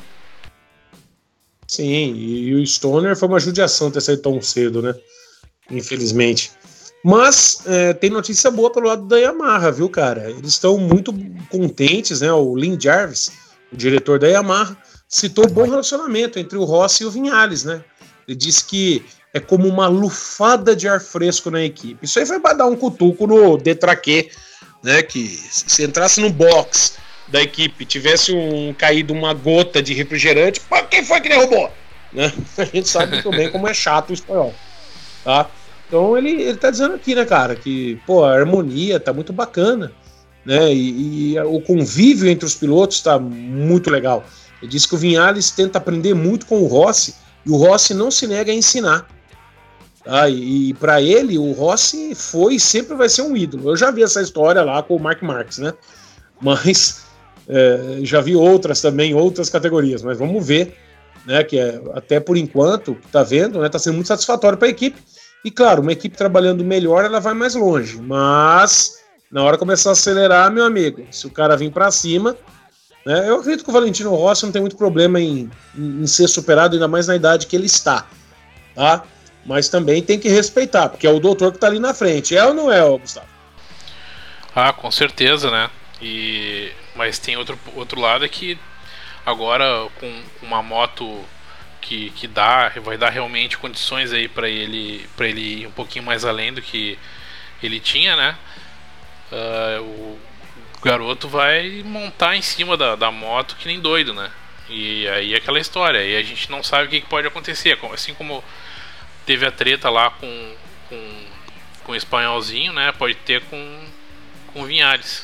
Sim, e o Stoner foi uma judiação ter saído tão cedo, né? Infelizmente. Mas tem notícia boa pelo lado da Yamaha, viu, cara? Eles estão muito contentes, né? O Lin Jarvis, o diretor da Yamaha, citou um bom relacionamento entre o Rossi e o Viñales, né? Ele disse que é como uma lufada de ar fresco na equipe. Isso aí foi para dar um cutuco no Detraquet, né? Que se entrasse no box da equipe, tivesse caído uma gota de refrigerante, pô, quem foi que derrubou? Né? A gente sabe muito bem como é chato o espanhol, tá? Então ele tá dizendo aqui, né, cara, que pô, a harmonia tá muito bacana, né? E o convívio entre os pilotos tá muito legal. Ele disse que o Viñales tenta aprender muito com o Rossi e o Rossi não se nega a ensinar. Tá? E para ele, o Rossi foi e sempre vai ser um ídolo. Eu já vi essa história lá com o Marc Marques, né? Mas já vi outras também, outras categorias. Mas vamos ver, né? Que até por enquanto, tá vendo, né? Tá sendo muito satisfatório para a equipe. E claro, uma equipe trabalhando melhor, ela vai mais longe. Mas na hora de começar a acelerar, meu amigo, se o cara vir para cima, né? Eu acredito que o Valentino Rossi não tem muito problema em ser superado, ainda mais na idade que ele está, tá? Mas também tem que respeitar, porque é o doutor que tá ali na frente. É ou não é, Gustavo? Ah, com certeza, né? Mas tem outro lado, é que agora com uma moto que vai dar realmente condições aí para ele ir um pouquinho mais além do que ele tinha, né? O garoto vai montar em cima da moto que nem doido, né? E aí é aquela história, e a gente não sabe o que pode acontecer, assim como teve a treta lá com o espanholzinho, né? Pode ter com o Viñales.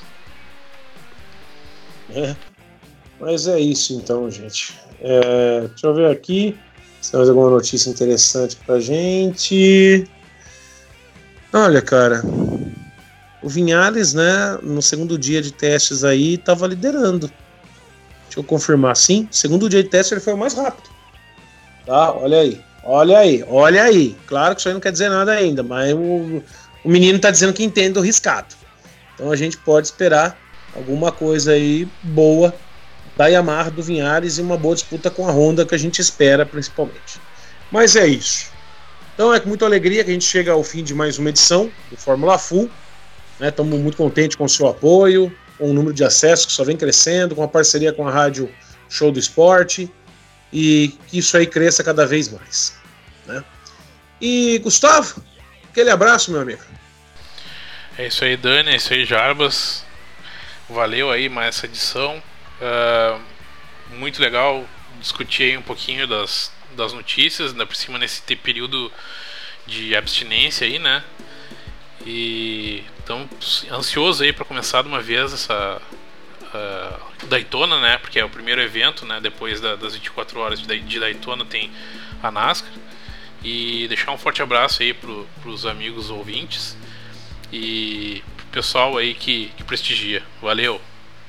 Mas é isso então, gente. Deixa eu ver aqui se tem mais alguma notícia interessante pra gente. Olha, cara, o Viñales, né, no segundo dia de testes aí, tava liderando. Deixa eu confirmar, sim. Segundo dia de teste ele foi o mais rápido. Tá, olha aí. Claro que isso aí não quer dizer nada ainda, mas o menino tá dizendo que entende do riscado. Então a gente pode esperar alguma coisa aí boa da Yamaha, do Viñales, e uma boa disputa com a Honda, que a gente espera principalmente. Mas é isso. Então é com muita alegria que a gente chega ao fim de mais uma edição do Fórmula Full. Estamos muito contentes com o seu apoio, com o número de acessos que só vem crescendo, com a parceria com a Rádio Show do Esporte, e que isso aí cresça cada vez mais, né? E Gustavo, aquele abraço, meu amigo. É isso aí, Dani, é isso aí, Jarbas. Valeu aí mais essa edição. Muito legal discutir aí um pouquinho das notícias, ainda por cima nesse período de abstinência aí, né? E então ansioso aí para começar de uma vez essa Daytona, né? Porque é o primeiro evento, né? Depois das 24 horas de Daytona tem a NASCAR. E deixar um forte abraço aí pros amigos ouvintes e pro pessoal aí que prestigia. Valeu!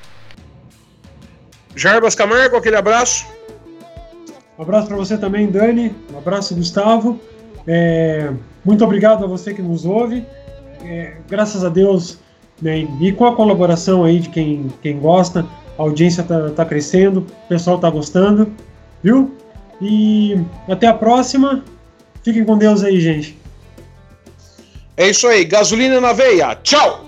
Jarbas Camargo, aquele abraço. Um abraço para você também, Dani. Um abraço, Gustavo. Muito obrigado a você que nos ouve. Graças a Deus, né, e com a colaboração aí de quem gosta, a audiência tá crescendo, o pessoal tá gostando, viu? E até a próxima. Fiquem com Deus aí, gente. É isso aí, gasolina na veia. Tchau!